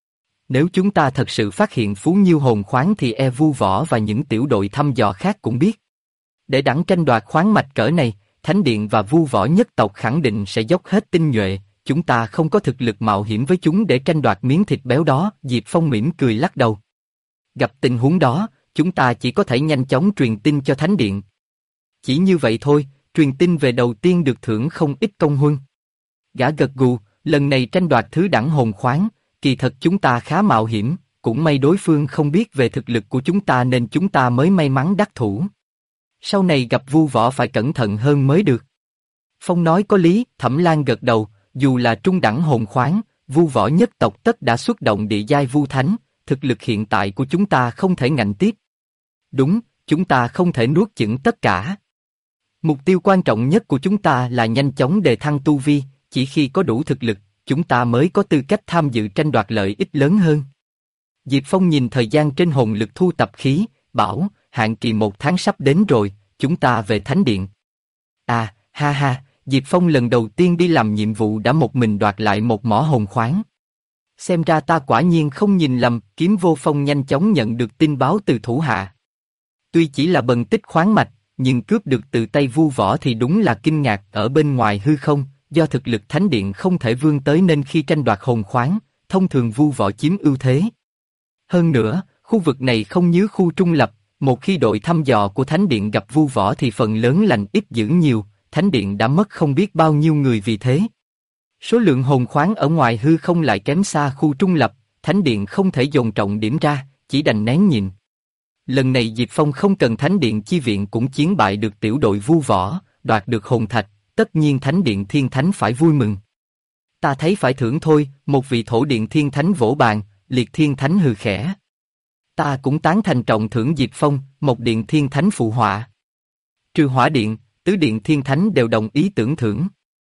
Nếu chúng ta thật sự phát hiện phú nhiêu hồn khoáng thì vu võ và những tiểu đội thăm dò khác cũng biết. Để đẳng tranh đoạt khoáng mạch cỡ này, thánh điện và vu võ nhất tộc khẳng định sẽ dốc hết tinh nhuệ. Chúng ta không có thực lực mạo hiểm với chúng để tranh đoạt miếng thịt béo đó. Diệp Phong mỉm cười lắc đầu. Gặp tình huống đó, chúng ta chỉ có thể nhanh chóng truyền tin cho thánh điện. Chỉ như vậy thôi, truyền tin về đầu tiên được thưởng không ít công huân. Gã gật gù, lần này tranh đoạt thứ đẳng hồn khoáng, kỳ thật chúng ta khá mạo hiểm, cũng may đối phương không biết về thực lực của chúng ta nên chúng ta mới may mắn đắc thủ. Sau này gặp vu võ phải cẩn thận hơn mới được. Phong nói có lý. Thẩm Lan gật đầu, dù là trung đẳng hồn khoáng, vu võ nhất tộc tất đã xuất động địa giai vu thánh, thực lực hiện tại của chúng ta không thể ngạnh tiếp. Đúng, chúng ta không thể nuốt chửng tất cả. Mục tiêu quan trọng nhất của chúng ta là nhanh chóng đề thăng tu vi, chỉ khi có đủ thực lực, chúng ta mới có tư cách tham dự tranh đoạt lợi ích lớn hơn. Diệp Phong nhìn thời gian trên hồn lực thu tập khí, bảo, hạn kỳ 1 tháng sắp đến rồi, chúng ta về thánh điện. À, ha ha, Diệp Phong lần đầu tiên đi làm nhiệm vụ đã một mình đoạt lại một mỏ hồn khoáng. Xem ra ta quả nhiên không nhìn lầm. Kiếm Vô Phong nhanh chóng nhận được tin báo từ thủ hạ. Tuy chỉ là bần tích khoáng mạch, nhưng cướp được từ tay vu võ thì đúng là kinh ngạc. Ở bên ngoài hư không, do thực lực thánh điện không thể vươn tới nên khi tranh đoạt hồn khoáng, thông thường vu võ chiếm ưu thế. Hơn nữa, khu vực này không như khu trung lập, một khi đội thăm dò của thánh điện gặp vu võ thì phần lớn lành ít dữ nhiều, thánh điện đã mất không biết bao nhiêu người vì thế. Số lượng hồn khoáng ở ngoài hư không lại kém xa khu trung lập, thánh điện không thể dồn trọng điểm ra, chỉ đành nén nhịn. Lần này Diệp Phong không cần thánh điện chi viện cũng chiến bại được tiểu đội vu võ, đoạt được hồn thạch, tất nhiên thánh điện thiên thánh phải vui mừng. Ta thấy phải thưởng thôi. Một vị thổ điện thiên thánh vỗ bàn, liệt thiên thánh hừ khẽ. Ta cũng tán thành trọng thưởng Diệp Phong. Một điện thiên thánh phụ họa. Trừ hỏa điện, tứ điện thiên thánh đều đồng ý tưởng thưởng.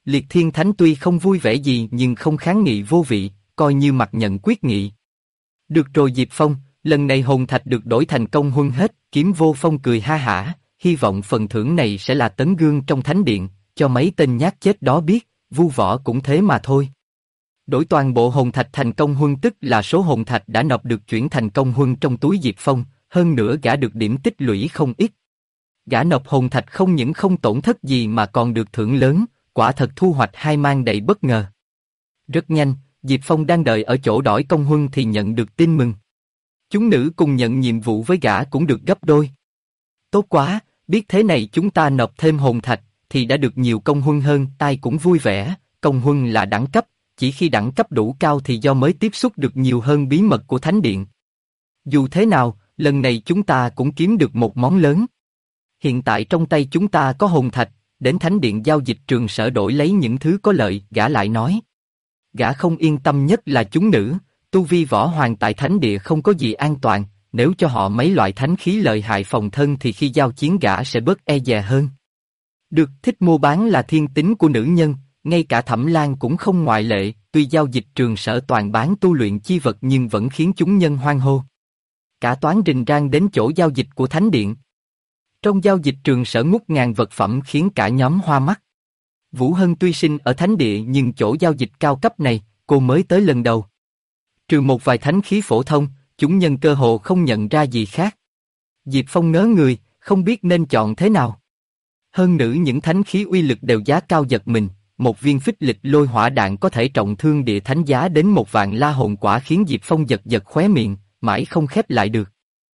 Liệt Thiên Thánh tuy không vui vẻ gì nhưng không kháng nghị vô vị, coi như mặc nhận quyết nghị. Được rồi Diệp Phong, lần này hồn thạch được đổi thành công huân hết, Kiếm Vô Phong cười ha hả, hy vọng phần thưởng này sẽ là tấm gương trong thánh điện, cho mấy tên nhát chết đó biết, vu võ cũng thế mà thôi. Đổi toàn bộ hồn thạch thành công huân tức là số hồn thạch đã nộp được chuyển thành công huân trong túi Diệp Phong, hơn nữa gã được điểm tích lũy không ít. Gã nộp hồn thạch không những không tổn thất gì mà còn được thưởng lớn, quả thật thu hoạch hai mang đầy bất ngờ. Rất nhanh, Diệp Phong đang đợi ở chỗ đổi công huân thì nhận được tin mừng. Chúng nữ cùng nhận nhiệm vụ với gã cũng được gấp đôi. Tốt quá, biết thế này chúng ta nộp thêm hồn thạch, thì đã được nhiều công huân hơn, ai cũng vui vẻ, công huân là đẳng cấp, chỉ khi đẳng cấp đủ cao thì do mới tiếp xúc được nhiều hơn bí mật của Thánh Điện. Dù thế nào, lần này chúng ta cũng kiếm được một món lớn. Hiện tại trong tay chúng ta có hồn thạch, đến Thánh Điện giao dịch trường sở đổi lấy những thứ có lợi, gã lại nói. Gã không yên tâm nhất là chúng nữ, tu vi võ hoàng tại Thánh Địa không có gì an toàn, nếu cho họ mấy loại thánh khí lợi hại phòng thân thì khi giao chiến gã sẽ bớt e dè hơn. Được, thích mua bán là thiên tính của nữ nhân, ngay cả Thẩm Lan cũng không ngoại lệ, tuy giao dịch trường sở toàn bán tu luyện chi vật nhưng vẫn khiến chúng nhân hoan hô. Cả toán rình rang đến chỗ giao dịch của Thánh Điện. Trong giao dịch trường sở ngút ngàn vật phẩm khiến cả nhóm hoa mắt. Vũ Hân tuy sinh ở Thánh Địa nhưng chỗ giao dịch cao cấp này, cô mới tới lần đầu. Trừ một vài thánh khí phổ thông, chúng nhân cơ hồ không nhận ra gì khác. Diệp Phong ngớ người, không biết nên chọn thế nào. Hơn nữa những thánh khí uy lực đều giá cao giật mình, một viên phích lịch lôi hỏa đạn có thể trọng thương địa thánh giá đến 1.000 la hồn quả khiến Diệp Phong giật giật khóe miệng, mãi không khép lại được.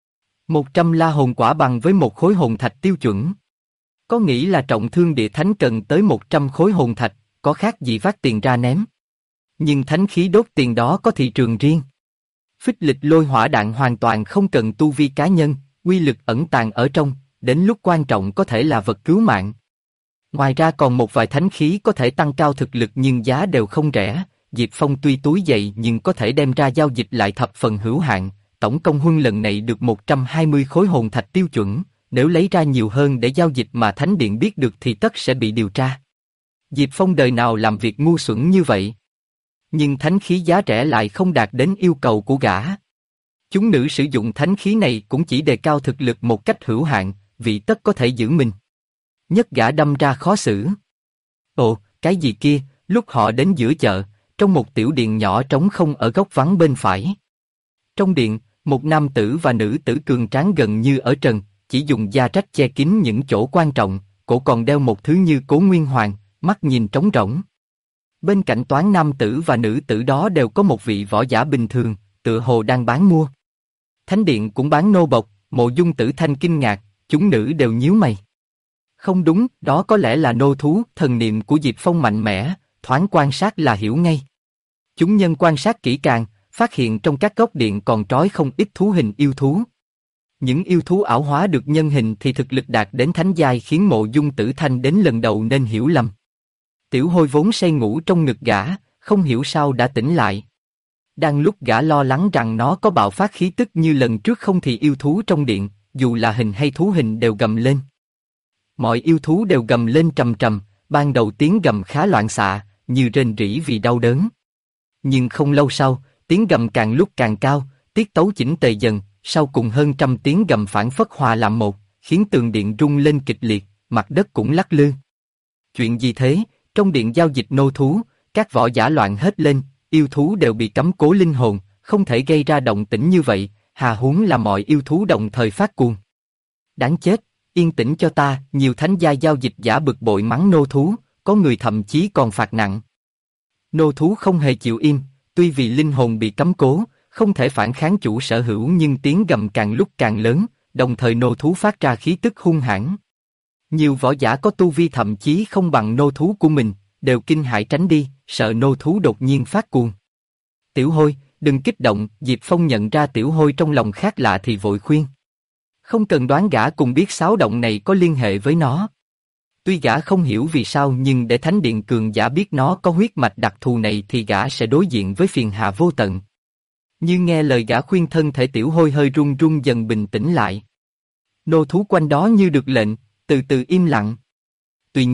100 la hồn quả bằng với một khối hồn thạch tiêu chuẩn. Có nghĩ là trọng thương địa thánh cần tới 100 khối hồn thạch, có khác gì vác tiền ra ném. Nhưng thánh khí đốt tiền đó có thị trường riêng. Phích lịch lôi hỏa đạn hoàn toàn không cần tu vi cá nhân, uy lực ẩn tàng ở trong, đến lúc quan trọng có thể là vật cứu mạng. Ngoài ra còn một vài thánh khí có thể tăng cao thực lực nhưng giá đều không rẻ, Diệp Phong tuy túi dày nhưng có thể đem ra giao dịch lại thập phần hữu hạn, tổng công huân lần này được 120 khối hồn thạch tiêu chuẩn, nếu lấy ra nhiều hơn để giao dịch mà Thánh Điện biết được thì tất sẽ bị điều tra. Diệp Phong đời nào làm việc ngu xuẩn như vậy? Nhưng thánh khí giá rẻ lại không đạt đến yêu cầu của gã. Chúng nữ sử dụng thánh khí này cũng chỉ đề cao thực lực một cách hữu hạn, vì tất có thể giữ mình. Nhất gã đâm ra khó xử. Ồ, cái gì kia, lúc họ đến giữa chợ, trong một tiểu điện nhỏ trống không ở góc vắng bên phải. Trong điện, một nam tử và nữ tử cường tráng gần như ở trần, chỉ dùng da trách che kín những chỗ quan trọng, cổ còn đeo một thứ như cố nguyên hoàng, mắt nhìn trống rỗng. Bên cạnh toán nam tử và nữ tử đó đều có một vị võ giả bình thường, tựa hồ đang bán mua. Thánh Điện cũng bán nô bộc, Mộ Dung Tử Thanh kinh ngạc, chúng nữ đều nhíu mày. Không đúng, đó có lẽ là nô thú, thần niệm của Diệp Phong mạnh mẽ, thoáng quan sát là hiểu ngay. Chúng nhân quan sát kỹ càng, phát hiện trong các góc điện còn trói không ít thú hình yêu thú. Những yêu thú ảo hóa được nhân hình thì thực lực đạt đến thánh giai khiến Mộ Dung Tử Thanh đến lần đầu nên hiểu lầm. Tiểu Hôi vốn say ngủ trong ngực gã, không hiểu sao đã tỉnh lại. Đang lúc gã lo lắng rằng nó có bạo phát khí tức như lần trước không thì yêu thú trong điện, dù là hình hay thú hình đều gầm lên. Mọi yêu thú đều gầm lên trầm trầm, ban đầu tiếng gầm khá loạn xạ, như rên rỉ vì đau đớn. Nhưng không lâu sau, tiếng gầm càng lúc càng cao, tiết tấu chỉnh tề dần, sau cùng hơn trăm tiếng gầm phản phất hòa làm một, khiến tường điện rung lên kịch liệt, mặt đất cũng lắc lư. Chuyện gì thế? Trong điện giao dịch nô thú, các võ giả loạn hết lên, yêu thú đều bị cấm cố linh hồn, không thể gây ra động tĩnh như vậy, hà huống là mọi yêu thú đồng thời phát cuồng. Đáng chết, yên tĩnh cho ta, nhiều thánh gia giao dịch giả bực bội mắng nô thú, có người thậm chí còn phạt nặng. Nô thú không hề chịu im, tuy vì linh hồn bị cấm cố, không thể phản kháng chủ sở hữu nhưng tiếng gầm càng lúc càng lớn, đồng thời nô thú phát ra khí tức hung hãn. Nhiều võ giả có tu vi thậm chí không bằng nô thú của mình, đều kinh hãi tránh đi, sợ nô thú đột nhiên phát cuồng. Tiểu Hôi, đừng kích động, Diệp Phong nhận ra Tiểu Hôi trong lòng khác lạ thì vội khuyên. Không cần đoán gã cùng biết xáo động này có liên hệ với nó. Tuy gã không hiểu vì sao nhưng để Thánh Điện cường giả biết nó có huyết mạch đặc thù này thì gã sẽ đối diện với phiền hà vô tận. Như nghe lời gã khuyên thân thể Tiểu Hôi hơi run run dần bình tĩnh lại. Nô thú quanh đó như được lệnh, từ từ im lặng. Tuy nhiên,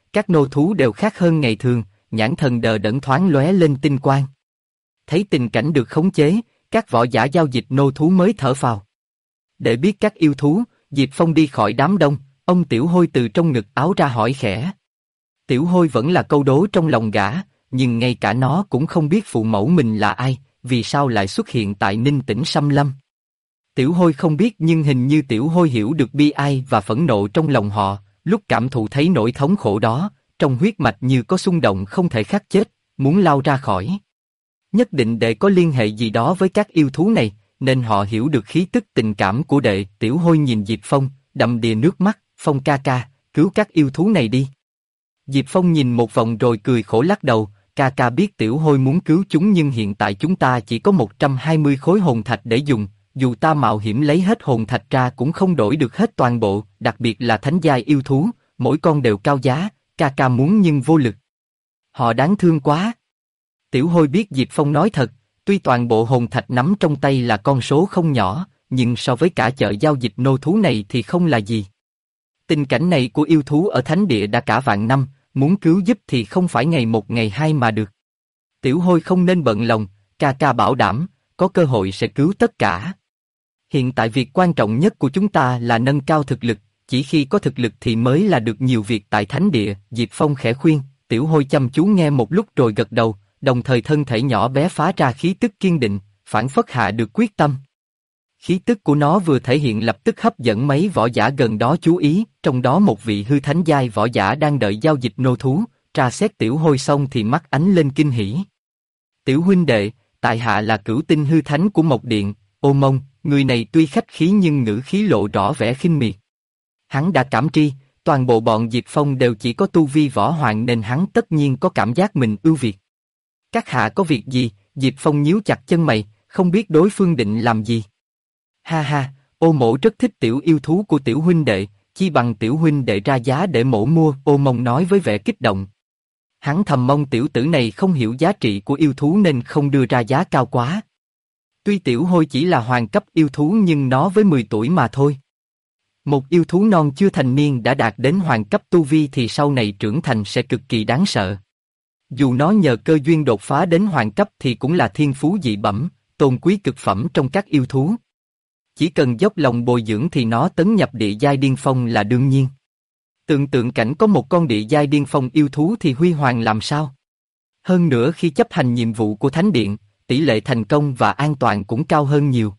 các nô thú đều khác hơn ngày thường, nhãn thần đờ đẫn thoáng lóe lên tinh quang. Thấy tình cảnh được khống chế, các võ giả giao dịch nô thú mới thở phào. Để biết các yêu thú, Diệp Phong đi khỏi đám đông, ông Tiểu Hôi từ trong ngực áo ra hỏi khẽ. Tiểu Hôi vẫn là câu đố trong lòng gã, nhưng ngay cả nó cũng không biết phụ mẫu mình là ai, vì sao lại xuất hiện tại Ninh Tĩnh Xâm Lâm. Tiểu Hôi không biết nhưng hình như Tiểu Hôi hiểu được bi ai và phẫn nộ trong lòng họ, lúc cảm thụ thấy nỗi thống khổ đó, trong huyết mạch như có xung động không thể khắc chết, muốn lao ra khỏi. Nhất định đệ có liên hệ gì đó với các yêu thú này, nên họ hiểu được khí tức tình cảm của đệ. Tiểu Hôi nhìn Diệp Phong, đầm đìa nước mắt, Phong ca ca, cứu các yêu thú này đi. Diệp Phong nhìn một vòng rồi cười khổ lắc đầu, ca ca biết Tiểu Hôi muốn cứu chúng nhưng hiện tại chúng ta chỉ có 120 khối hồn thạch để dùng, dù ta mạo hiểm lấy hết hồn thạch ra cũng không đổi được hết toàn bộ, đặc biệt là thánh giai yêu thú, mỗi con đều cao giá, ca ca muốn nhưng vô lực. Họ đáng thương quá. Tiểu Hôi biết Diệp Phong nói thật, tuy toàn bộ hồn thạch nắm trong tay là con số không nhỏ, nhưng so với cả chợ giao dịch nô thú này thì không là gì. Tình cảnh này của yêu thú ở thánh địa đã cả vạn năm, muốn cứu giúp thì không phải ngày một ngày hai mà được. Tiểu Hôi không nên bận lòng, ca ca bảo đảm, có cơ hội sẽ cứu tất cả. Hiện tại việc quan trọng nhất của chúng ta là nâng cao thực lực, chỉ khi có thực lực thì mới là được nhiều việc tại thánh địa. Diệp Phong khẽ khuyên, Tiểu Hôi chăm chú nghe một lúc rồi gật đầu, đồng thời thân thể nhỏ bé phá ra khí tức kiên định, phản phất hạ được quyết tâm. Khí tức của nó vừa thể hiện lập tức hấp dẫn mấy võ giả gần đó chú ý, trong đó một vị hư thánh giai võ giả đang đợi giao dịch nô thú, tra xét Tiểu Hôi xong thì mắt ánh lên kinh hỉ. Tiểu huynh đệ, tại hạ là cửu tinh hư thánh của Mộc Điện, Ô Mông, người này tuy khách khí nhưng ngữ khí lộ rõ vẻ khinh miệt. Hắn đã cảm tri, toàn bộ bọn Diệp Phong đều chỉ có tu vi võ hoàng nên hắn tất nhiên có cảm giác mình ưu việt. Các hạ có việc gì? Diệp Phong nhíu chặt chân mày, không biết đối phương định làm gì. Ha ha, Ô mỗ rất thích tiểu yêu thú của tiểu huynh đệ, chi bằng tiểu huynh đệ ra giá để mỗ mua. Ô Mông nói với vẻ kích động. Hắn thầm mong tiểu tử này không hiểu giá trị của yêu thú nên không đưa ra giá cao quá. Tuy Tiểu Hôi chỉ là hoàng cấp yêu thú nhưng nó với 10 tuổi mà thôi. Một yêu thú non chưa thành niên đã đạt đến hoàng cấp tu vi thì sau này trưởng thành sẽ cực kỳ đáng sợ. Dù nó nhờ cơ duyên đột phá đến hoàng cấp thì cũng là thiên phú dị bẩm, tôn quý cực phẩm trong các yêu thú. Chỉ cần dốc lòng bồi dưỡng thì nó tấn nhập địa giai điên phong là đương nhiên. Tưởng tượng cảnh có một con địa giai điên phong yêu thú thì huy hoàng làm sao? Hơn nữa khi chấp hành nhiệm vụ của Thánh Điện, tỷ lệ thành công và an toàn cũng cao hơn nhiều.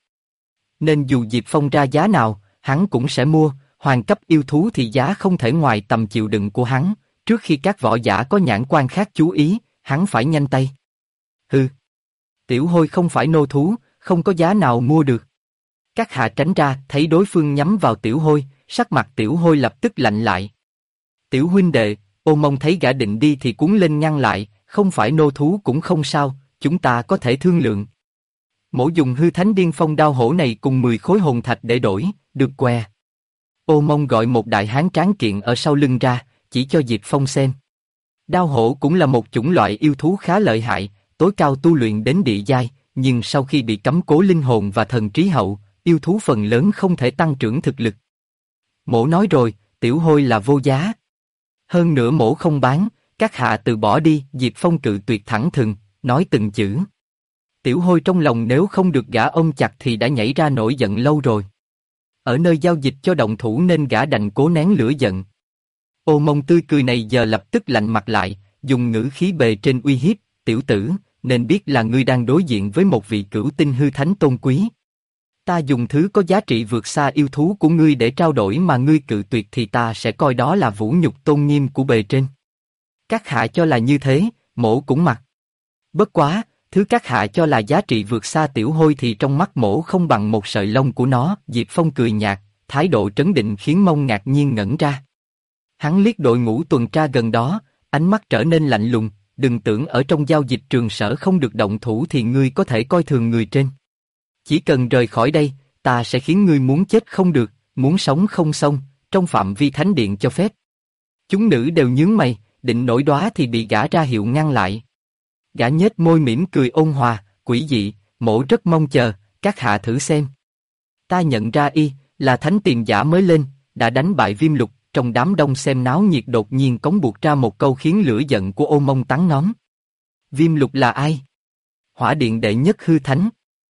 Nên dù Diệp Phong ra giá nào, hắn cũng sẽ mua. Hoàng cấp yêu thú thì giá không thể ngoài tầm chịu đựng của hắn. Trước khi các võ giả có nhãn quan khác chú ý, hắn phải nhanh tay. Hừ. Tiểu Hôi không phải nô thú, không có giá nào mua được. Các hạ tránh ra, thấy đối phương nhắm vào Tiểu Hôi, sắc mặt Tiểu Hôi lập tức lạnh lại. Tiểu huynh đệ, Ô Mông thấy gã định đi thì cuống lên ngăn lại, không phải nô thú cũng không sao, chúng ta có thể thương lượng. Mỗ dùng hư thánh điên phong đao hổ này cùng 10 khối hồn thạch để đổi, được què. Ô Mông gọi một đại hán tráng kiện ở sau lưng ra, chỉ cho Diệp Phong xem. Đao hổ cũng là một chủng loại yêu thú khá lợi hại, tối cao tu luyện đến địa giai, nhưng sau khi bị cấm cố linh hồn và thần trí hậu, yêu thú phần lớn không thể tăng trưởng thực lực. Mỗ nói rồi, Tiểu Hôi là vô giá. Hơn nữa mỗ không bán, các hạ từ bỏ đi. Diệp Phong cự tuyệt thẳng thừng, nói từng chữ. Tiểu Hôi trong lòng nếu không được gã ôm chặt thì đã nhảy ra nổi giận lâu rồi. Ở nơi giao dịch cho động thủ nên gã đành cố nén lửa giận. Ô Mông tươi cười này giờ lập tức lạnh mặt lại, dùng ngữ khí bề trên uy hiếp, tiểu tử, nên biết là ngươi đang đối diện với một vị cửu tinh hư thánh tôn quý. Ta dùng thứ có giá trị vượt xa yêu thú của ngươi để trao đổi mà ngươi cự tuyệt thì ta sẽ coi đó là vũ nhục tôn nghiêm của bề trên. Các hạ cho là như thế, mỗ cũng mặc. Bất quá, thứ các hạ cho là giá trị vượt xa Tiểu Hôi thì trong mắt mỗ không bằng một sợi lông của nó. Diệp Phong cười nhạt, thái độ trấn định khiến Mông ngạc nhiên ngẩn ra. Hắn liếc đội ngũ tuần tra gần đó, ánh mắt trở nên lạnh lùng, đừng tưởng ở trong giao dịch trường sở không được động thủ thì ngươi có thể coi thường người trên. Chỉ cần rời khỏi đây, ta sẽ khiến ngươi muốn chết không được, muốn sống không xong, trong phạm vi thánh điện cho phép. Chúng nữ đều nhướng mày, định nổi đoá thì bị gã ra hiệu ngăn lại. Gã nhếch môi mỉm cười ôn hòa, quỷ dị, mỗ rất mong chờ, các hạ thử xem. Ta nhận ra y, là thánh tiền giả mới lên, đã đánh bại Viêm Lục, trong đám đông xem náo nhiệt đột nhiên cống buộc ra một câu khiến lửa giận của Ô Mông tắn nóm. Viêm Lục là ai? Hỏa điện đệ nhất hư thánh.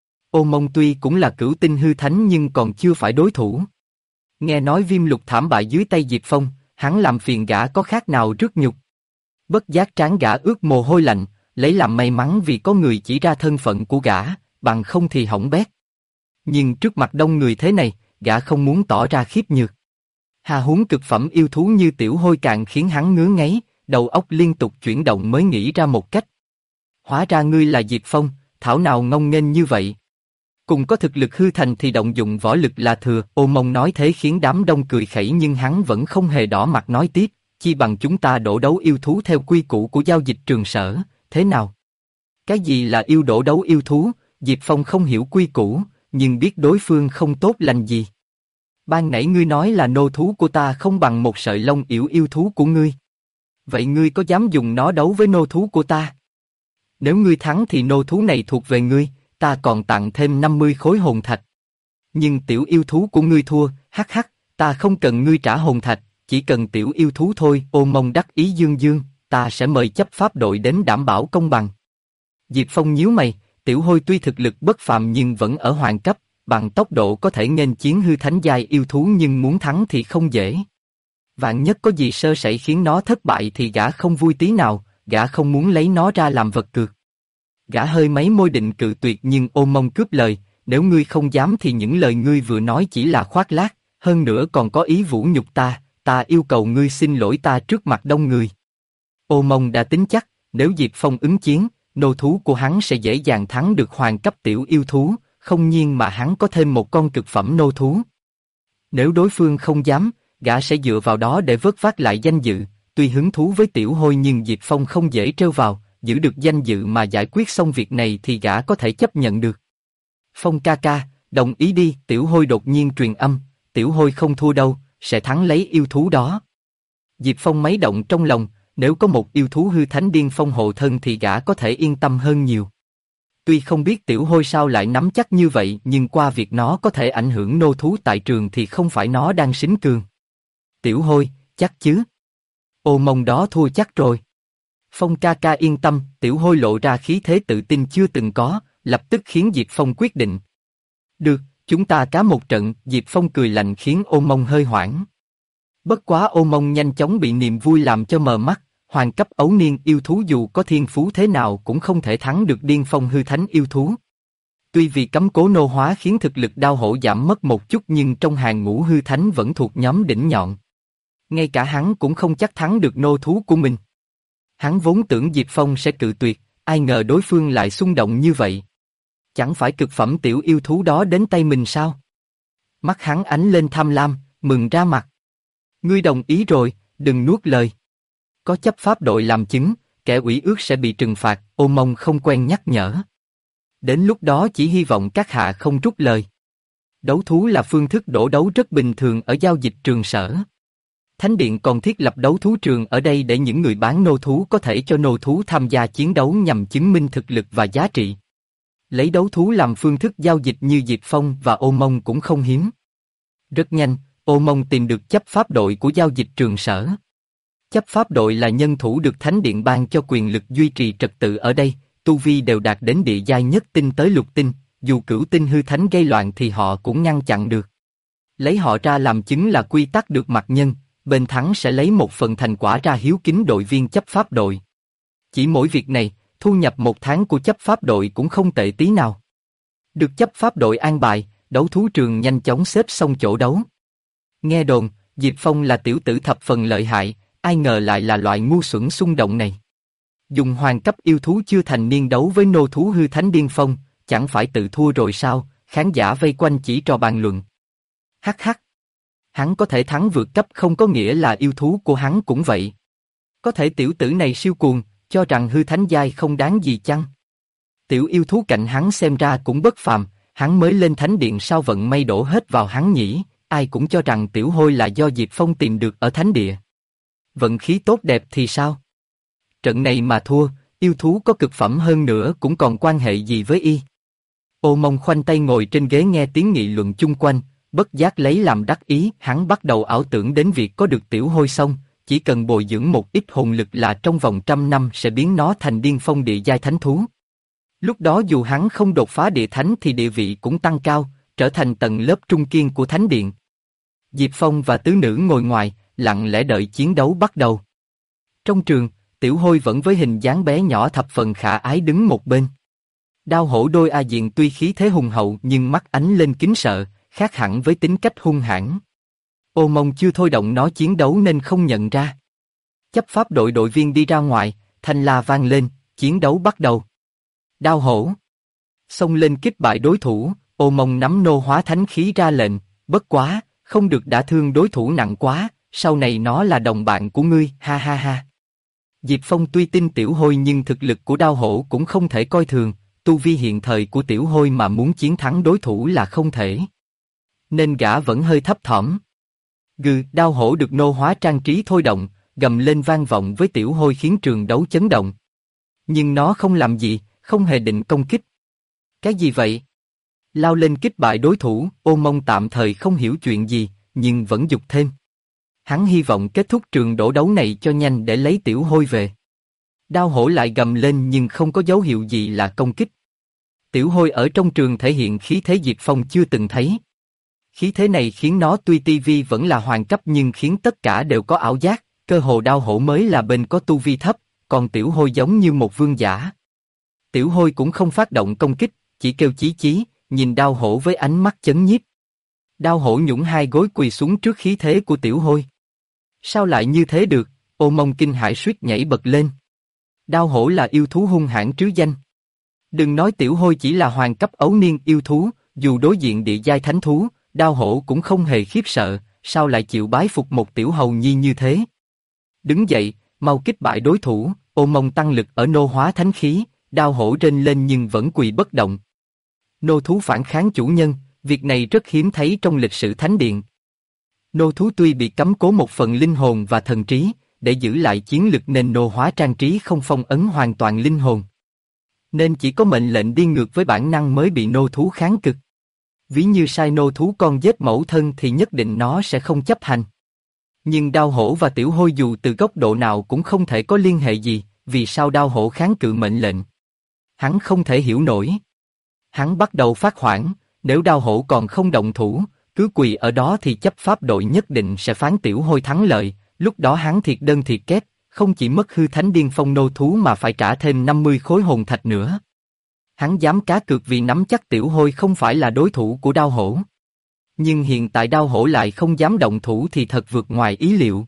Ô Mông tuy cũng là cửu tinh hư thánh nhưng còn chưa phải đối thủ. Nghe nói Viêm Lục thảm bại dưới tay Diệp Phong, hắn làm phiền gã có khác nào rước nhục. Bất giác trán gã ướt mồ hôi lạnh, lấy làm may mắn vì có người chỉ ra thân phận của gã, bằng không thì hỏng bét. Nhưng trước mặt đông người thế này, gã không muốn tỏ ra khiếp nhược. Hà huống cực phẩm yêu thú như tiểu hôi càng khiến hắn ngứa ngáy, đầu óc liên tục chuyển động mới nghĩ ra một cách. Hóa ra ngươi là Diệp Phong, thảo nào ngông nghênh như vậy. Cùng có thực lực hư thành thì động dụng võ lực là thừa. Ô Mông nói thế khiến đám đông cười khẩy nhưng hắn vẫn không hề đỏ mặt nói tiếp, chi bằng chúng ta đổ đấu yêu thú theo quy củ của giao dịch trường sở, thế nào? Cái gì là yêu đổ đấu yêu thú? Diệp Phong không hiểu quy củ, nhưng biết đối phương không tốt lành gì. Ban nãy ngươi nói là nô thú của ta không bằng một sợi lông yểu yêu thú của ngươi. Vậy ngươi có dám dùng nó đấu với nô thú của ta? Nếu ngươi thắng thì nô thú này thuộc về ngươi, ta còn tặng thêm 50 khối hồn thạch. Nhưng tiểu yêu thú của ngươi thua, hắc hắc, ta không cần ngươi trả hồn thạch, chỉ cần tiểu yêu thú thôi. Ô Mông đắc ý dương dương, ta sẽ mời chấp pháp đội đến đảm bảo công bằng. Diệp Phong nhíu mày, tiểu hôi tuy thực lực bất phàm nhưng vẫn ở hoàng cấp, bằng tốc độ có thể nghênh chiến hư thánh giai yêu thú nhưng muốn thắng thì không dễ. Vạn nhất có gì sơ sẩy khiến nó thất bại thì gã không vui tí nào, gã không muốn lấy nó ra làm vật cược. Gã hơi mấy môi định cự tuyệt nhưng Ô Mông cướp lời, nếu ngươi không dám thì những lời ngươi vừa nói chỉ là khoác lác, hơn nữa còn có ý vũ nhục ta yêu cầu ngươi xin lỗi ta trước mặt đông người. Ô Mông đã tính chắc, nếu Diệp Phong ứng chiến, nô thú của hắn sẽ dễ dàng thắng được hoàng cấp tiểu yêu thú, không nhiên mà hắn có thêm một con cực phẩm nô thú. Nếu đối phương không dám, gã sẽ dựa vào đó để vớt vát lại danh dự, tuy hứng thú với tiểu hôi nhưng Diệp Phong không dễ trêu vào, giữ được danh dự mà giải quyết xong việc này thì gã có thể chấp nhận được. Phong ca ca, đồng ý đi. Tiểu hôi đột nhiên truyền âm, tiểu hôi không thua đâu, sẽ thắng lấy yêu thú đó. Diệp Phong mấy động trong lòng, nếu có một yêu thú hư thánh điên phong hộ thân thì gã có thể yên tâm hơn nhiều. Tuy không biết tiểu hôi sao lại nắm chắc như vậy nhưng qua việc nó có thể ảnh hưởng nô thú tại trường thì không phải nó đang sính cường. Tiểu hôi, chắc chứ? Ô Mông đó thua chắc rồi. Phong ca ca yên tâm, tiểu hôi lộ ra khí thế tự tin chưa từng có, lập tức khiến Diệp Phong quyết định. Được, chúng ta cá một trận. Diệp Phong cười lạnh khiến Ô Mông hơi hoảng. Bất quá Ô Mông nhanh chóng bị niềm vui làm cho mờ mắt, hoàng cấp ấu niên yêu thú dù có thiên phú thế nào cũng không thể thắng được điên phong hư thánh yêu thú. Tuy vì cấm cố nô hóa khiến thực lực đao hổ giảm mất một chút nhưng trong hàng ngũ hư thánh vẫn thuộc nhóm đỉnh nhọn. Ngay cả hắn cũng không chắc thắng được nô thú của mình. Hắn vốn tưởng Diệp Phong sẽ cự tuyệt, ai ngờ đối phương lại xung động như vậy. Chẳng phải cực phẩm tiểu yêu thú đó đến tay mình sao? Mắt hắn ánh lên tham lam, mừng ra mặt. Ngươi đồng ý rồi, đừng nuốt lời. Có chấp pháp đội làm chứng, kẻ ủy ước sẽ bị trừng phạt. Ô Mông không quen nhắc nhở. Đến lúc đó chỉ hy vọng các hạ không rút lời. Đấu thú là phương thức đổ đấu rất bình thường ở giao dịch trường sở. Thánh điện còn thiết lập đấu thú trường ở đây để những người bán nô thú có thể cho nô thú tham gia chiến đấu nhằm chứng minh thực lực và giá trị. Lấy đấu thú làm phương thức giao dịch như Diệp Phong và Ô Mông cũng không hiếm. Rất nhanh, Ô Mông tìm được chấp pháp đội của giao dịch trường sở. Chấp pháp đội là nhân thủ được thánh điện ban cho quyền lực duy trì trật tự ở đây, tu vi đều đạt đến địa giai nhất tinh tới lục tinh, dù cửu tinh hư thánh gây loạn thì họ cũng ngăn chặn được. Lấy họ ra làm chứng là quy tắc được mặc nhân, bên thắng sẽ lấy một phần thành quả ra hiếu kính đội viên chấp pháp đội. Chỉ mỗi việc này, thu nhập một tháng của chấp pháp đội cũng không tệ tí nào. Được chấp pháp đội an bài, đấu thú trường nhanh chóng xếp xong chỗ đấu. Nghe đồn, Diệp Phong là tiểu tử thập phần lợi hại, ai ngờ lại là loại ngu xuẩn xung động này. Dùng hoàng cấp yêu thú chưa thành niên đấu với nô thú hư thánh điên phong, chẳng phải tự thua rồi sao? Khán giả vây quanh chỉ trò bàn luận. Hắc hắc. Hắn có thể thắng vượt cấp không có nghĩa là yêu thú của hắn cũng vậy. Có thể tiểu tử này siêu cuồng, cho rằng hư thánh giai không đáng gì chăng? Tiểu yêu thú cạnh hắn xem ra cũng bất phàm, hắn mới lên thánh điện sao vận may đổ hết vào hắn nhỉ? Ai cũng cho rằng tiểu hôi là do Diệp Phong tìm được ở thánh địa. Vận khí tốt đẹp thì sao? Trận này mà thua, yêu thú có cực phẩm hơn nữa cũng còn quan hệ gì với y? Ô Mông khoanh tay ngồi trên ghế nghe tiếng nghị luận chung quanh, bất giác lấy làm đắc ý, hắn bắt đầu ảo tưởng đến việc có được tiểu hôi xong, chỉ cần bồi dưỡng một ít hồn lực là trong vòng 100 năm sẽ biến nó thành điên phong địa giai thánh thú. Lúc đó dù hắn không đột phá địa thánh thì địa vị cũng tăng cao, trở thành tầng lớp trung kiên của thánh điện. Diệp Phong và tứ nữ ngồi ngoài, lặng lẽ đợi chiến đấu bắt đầu. Trong trường, tiểu hôi vẫn với hình dáng bé nhỏ thập phần khả ái đứng một bên. Đao hổ đôi A Diện tuy khí thế hùng hậu nhưng mắt ánh lên kính sợ, khác hẳn với tính cách hung hãn. Ô Mông chưa thôi động nó chiến đấu nên không nhận ra. Chấp pháp đội đội viên đi ra ngoài, thanh la vang lên, chiến đấu bắt đầu. Đao hổ xông lên kích bại đối thủ, Ô Mông nắm nô hóa thánh khí ra lệnh, bất quá, không được đả thương đối thủ nặng quá, sau này nó là đồng bạn của ngươi, ha ha ha. Diệp Phong tuy tin tiểu hôi nhưng thực lực của đao hổ cũng không thể coi thường, tu vi hiện thời của tiểu hôi mà muốn chiến thắng đối thủ là không thể. Nên gã vẫn hơi thấp thỏm. Gừ, đao hổ được nô hóa trang trí thôi động, gầm lên vang vọng với tiểu hôi khiến trường đấu chấn động. Nhưng nó không làm gì, không hề định công kích. Cái gì vậy? Lao lên kích bại đối thủ, Ô Mông tạm thời không hiểu chuyện gì, nhưng vẫn giục thêm. Hắn hy vọng kết thúc trường đổ đấu này cho nhanh để lấy tiểu hôi về. Đao hổ lại gầm lên nhưng không có dấu hiệu gì là công kích. Tiểu hôi ở trong trường thể hiện khí thế Diệp Phong chưa từng thấy. Khí thế này khiến nó tuy tivi vẫn là hoàng cấp nhưng khiến tất cả đều có ảo giác, cơ hồ đao hổ mới là bên có tu vi thấp, còn tiểu hôi giống như một vương giả. Tiểu hôi cũng không phát động công kích, chỉ kêu chí chí, nhìn đao hổ với ánh mắt chấn nhiếp. Đao hổ nhũng hai gối quỳ xuống trước khí thế của tiểu hôi. Sao lại như thế được? Ô Mông kinh hãi suýt nhảy bật lên. Đao hổ là yêu thú hung hãn trứ danh. Đừng nói tiểu hôi chỉ là hoàng cấp ấu niên yêu thú, dù đối diện địa giai thánh thú, đao hổ cũng không hề khiếp sợ, sao lại chịu bái phục một tiểu hầu nhi như thế? Đứng dậy, mau kích bại đối thủ, Ô Mông tăng lực ở nô hóa thánh khí, đao hổ rên lên nhưng vẫn quỳ bất động. Nô thú phản kháng chủ nhân, việc này rất hiếm thấy trong lịch sử thánh điện. Nô thú tuy bị cấm cố một phần linh hồn và thần trí, để giữ lại chiến lực nên nô hóa trang trí không phong ấn hoàn toàn linh hồn. Nên chỉ có mệnh lệnh đi ngược với bản năng mới bị nô thú kháng cực. Ví như sai nô thú con giết mẫu thân thì nhất định nó sẽ không chấp hành. Nhưng đao hổ và tiểu hôi dù từ góc độ nào cũng không thể có liên hệ gì, vì sao đao hổ kháng cự mệnh lệnh? Hắn không thể hiểu nổi. Hắn bắt đầu phát hoảng, nếu đao hổ còn không động thủ, cứ quỳ ở đó thì chấp pháp đội nhất định sẽ phán tiểu hôi thắng lợi, lúc đó hắn thiệt đơn thiệt kép, không chỉ mất hư thánh điên phong nô thú mà phải trả thêm 50 khối hồn thạch nữa. Hắn dám cá cược vì nắm chắc tiểu hôi không phải là đối thủ của đao hổ. Nhưng hiện tại đao hổ lại không dám động thủ thì thật vượt ngoài ý liệu.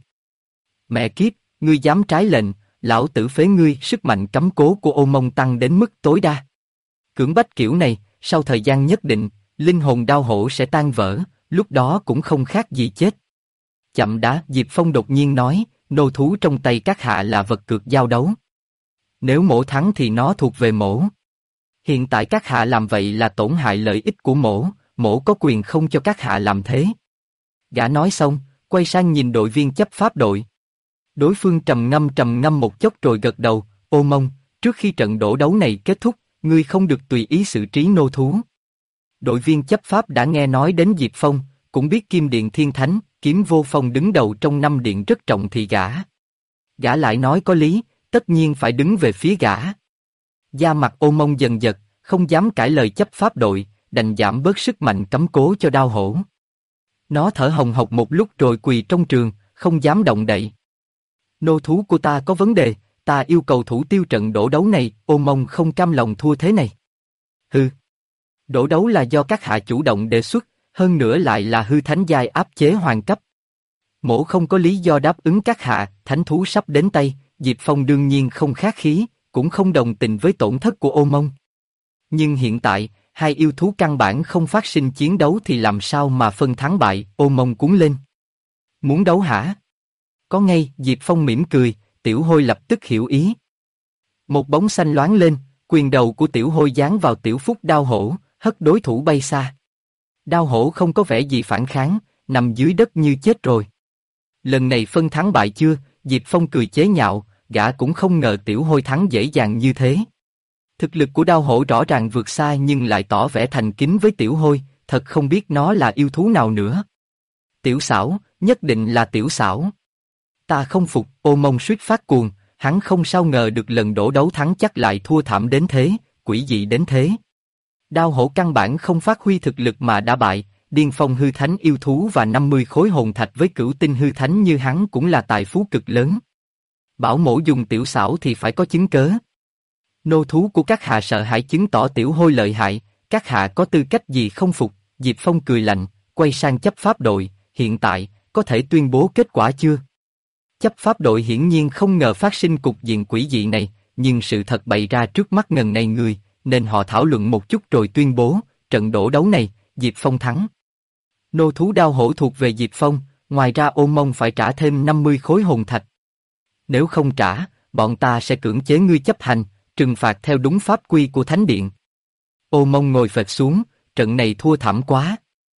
Mẹ kiếp, ngươi dám trái lệnh, lão tử phế ngươi. Sức mạnh cấm cố của Ô Mông tăng đến mức tối đa. Cưỡng bách kiểu này, sau thời gian nhất định, linh hồn đao hổ sẽ tan vỡ, lúc đó cũng không khác gì chết. Chậm đã, Diệp Phong đột nhiên nói, nô thú trong tay các hạ là vật cược giao đấu. Nếu mổ thắng thì nó thuộc về mổ. Hiện tại các hạ làm vậy là tổn hại lợi ích của mổ, mổ có quyền không cho các hạ làm thế. Gã nói xong, quay sang nhìn đội viên chấp pháp đội. Đối phương trầm ngâm một chốc rồi gật đầu, Ô Mông, trước khi trận đổ đấu này kết thúc, ngươi không được tùy ý xử trí nô thú. Đội viên chấp pháp đã nghe nói đến Diệp Phong, cũng biết Kim Điện Thiên Thánh, Kiếm Vô Phong đứng đầu trong 5 điện rất trọng thị gã. Gã lại nói có lý, tất nhiên phải đứng về phía gã. Da mặt Ô Mông dần giật, không dám cãi lời chấp pháp đội, đành giảm bớt sức mạnh cấm cố cho đao hổ. Nó thở hồng hộc một lúc rồi quỳ trong trường, không dám động đậy. Nô thú của ta có vấn đề, ta yêu cầu thủ tiêu trận đổ đấu này. Ô Mông không cam lòng thua thế này. Hừ. Đổ đấu là do các hạ chủ động đề xuất, hơn nữa lại là hư thánh giai áp chế hoàng cấp. Mổ không có lý do đáp ứng các hạ, thánh thú sắp đến tay, Diệp Phong đương nhiên không khách khí, cũng không đồng tình với tổn thất của Ô Mông. Nhưng hiện tại, hai yêu thú căn bản không phát sinh chiến đấu thì làm sao mà phân thắng bại? Ô Mông cuống lên. Muốn đấu hả? Có ngay, Diệp Phong mỉm cười, tiểu hôi lập tức hiểu ý. Một bóng xanh loáng lên, quyền đầu của tiểu hôi giáng vào tiểu phúc đao hổ, hất đối thủ bay xa. Đao hổ không có vẻ gì phản kháng, nằm dưới đất như chết rồi. Lần này phân thắng bại chưa? Diệp Phong cười chế nhạo, gã cũng không ngờ tiểu hôi thắng dễ dàng như thế. Thực lực của đao hổ rõ ràng vượt xa nhưng lại tỏ vẻ thành kính với tiểu hôi, thật không biết nó là yêu thú nào nữa. Tiểu xảo, nhất định là tiểu xảo. Ta không phục, Ô Mông suýt phát cuồng, hắn không sao ngờ được lần đổ đấu thắng chắc lại thua thảm đến thế, quỷ dị đến thế. Đao hổ căn bản không phát huy thực lực mà đã bại, điên phong hư thánh yêu thú và 50 khối hồn thạch với cửu tinh hư thánh như hắn cũng là tài phú cực lớn. Bảo mổ dùng tiểu xảo thì phải có chứng cớ. Nô thú của các hạ sợ hãi chứng tỏ tiểu hôi lợi hại, các hạ có tư cách gì không phục? Diệp Phong cười lạnh, quay sang chấp pháp đội, hiện tại, có thể tuyên bố kết quả chưa? Chấp pháp đội hiển nhiên không ngờ phát sinh cục diện quỷ dị này, nhưng sự thật bày ra trước mắt ngần này người, nên họ thảo luận một chút rồi tuyên bố, trận đổ đấu này, Diệp Phong thắng. Nô thú đao hổ thuộc về Diệp Phong, ngoài ra Ô Mông phải trả thêm 50 khối hồn thạch. Nếu không trả, bọn ta sẽ cưỡng chế ngươi chấp hành, trừng phạt theo đúng pháp quy của Thánh Điện. Ô Mông ngồi phịch xuống, trận này thua thảm quá.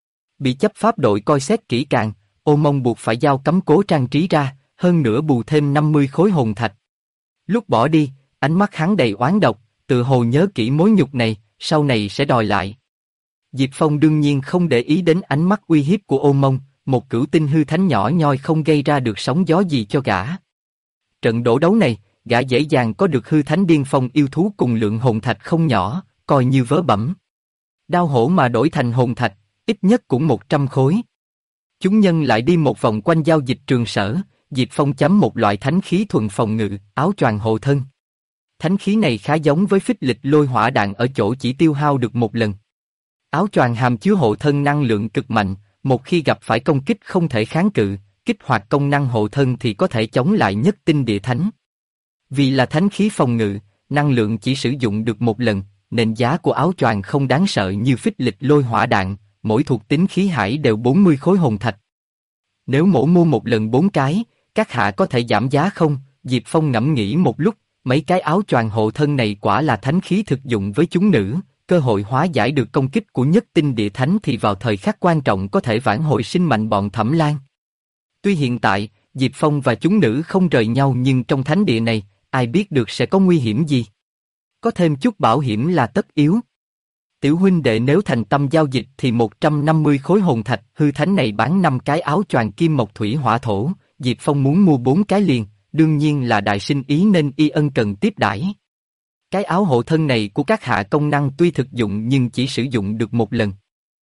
Bị chấp pháp đội coi xét kỹ càng, Ô Mông buộc phải giao cấm cố trang trí ra, hơn nữa bù thêm 50 khối hồn thạch. Lúc bỏ đi, ánh mắt hắn đầy oán độc, tự hồ nhớ kỹ mối nhục này, sau này sẽ đòi lại. Diệp Phong đương nhiên không để ý đến ánh mắt uy hiếp của Ô Mông, một cửu tinh hư thánh nhỏ nhoi không gây ra được sóng gió gì cho gã. Trận đổ đấu này, gã dễ dàng có được hư thánh điên phong yêu thú cùng lượng hồn thạch không nhỏ, coi như vớ bẩm. Đao hổ mà đổi thành hồn thạch, ít nhất cũng 100 khối. Chúng nhân lại đi một vòng quanh giao dịch trường sở, Diệp Phong chấm một loại thánh khí thuần phòng ngự, áo choàng hộ thân. Thánh khí này khá giống với phích lịch lôi hỏa đạn ở chỗ chỉ tiêu hao được một lần. Áo choàng hàm chứa hộ thân năng lượng cực mạnh, một khi gặp phải công kích không thể kháng cự, kích hoạt công năng hộ thân thì có thể chống lại nhất tinh địa thánh. Vì là thánh khí phòng ngự, năng lượng chỉ sử dụng được một lần, nên giá của áo choàng không đáng sợ như phích lịch lôi hỏa đạn, mỗi thuộc tính khí hải đều 40 khối hồn thạch. Nếu mổ mua một lần 4 cái, các hạ có thể giảm giá không? Diệp Phong ngẫm nghĩ một lúc, mấy cái áo choàng hộ thân này quả là thánh khí thực dụng với chúng nữ, cơ hội hóa giải được công kích của nhất tinh địa thánh thì vào thời khắc quan trọng có thể vãn hồi sinh mạnh bọn Thẩm Lan. Tuy hiện tại, Diệp Phong và chúng nữ không rời nhau nhưng trong thánh địa này, ai biết được sẽ có nguy hiểm gì. Có thêm chút bảo hiểm là tất yếu. Tiểu huynh đệ nếu thành tâm giao dịch thì 150 khối hồn thạch, hư thánh này bán 5 cái áo choàng kim mộc thủy hỏa thổ, Diệp Phong muốn mua 4 cái liền, đương nhiên là đại sinh ý nên y ân cần tiếp đãi. Cái áo hộ thân này của các hạ công năng tuy thực dụng nhưng chỉ sử dụng được một lần.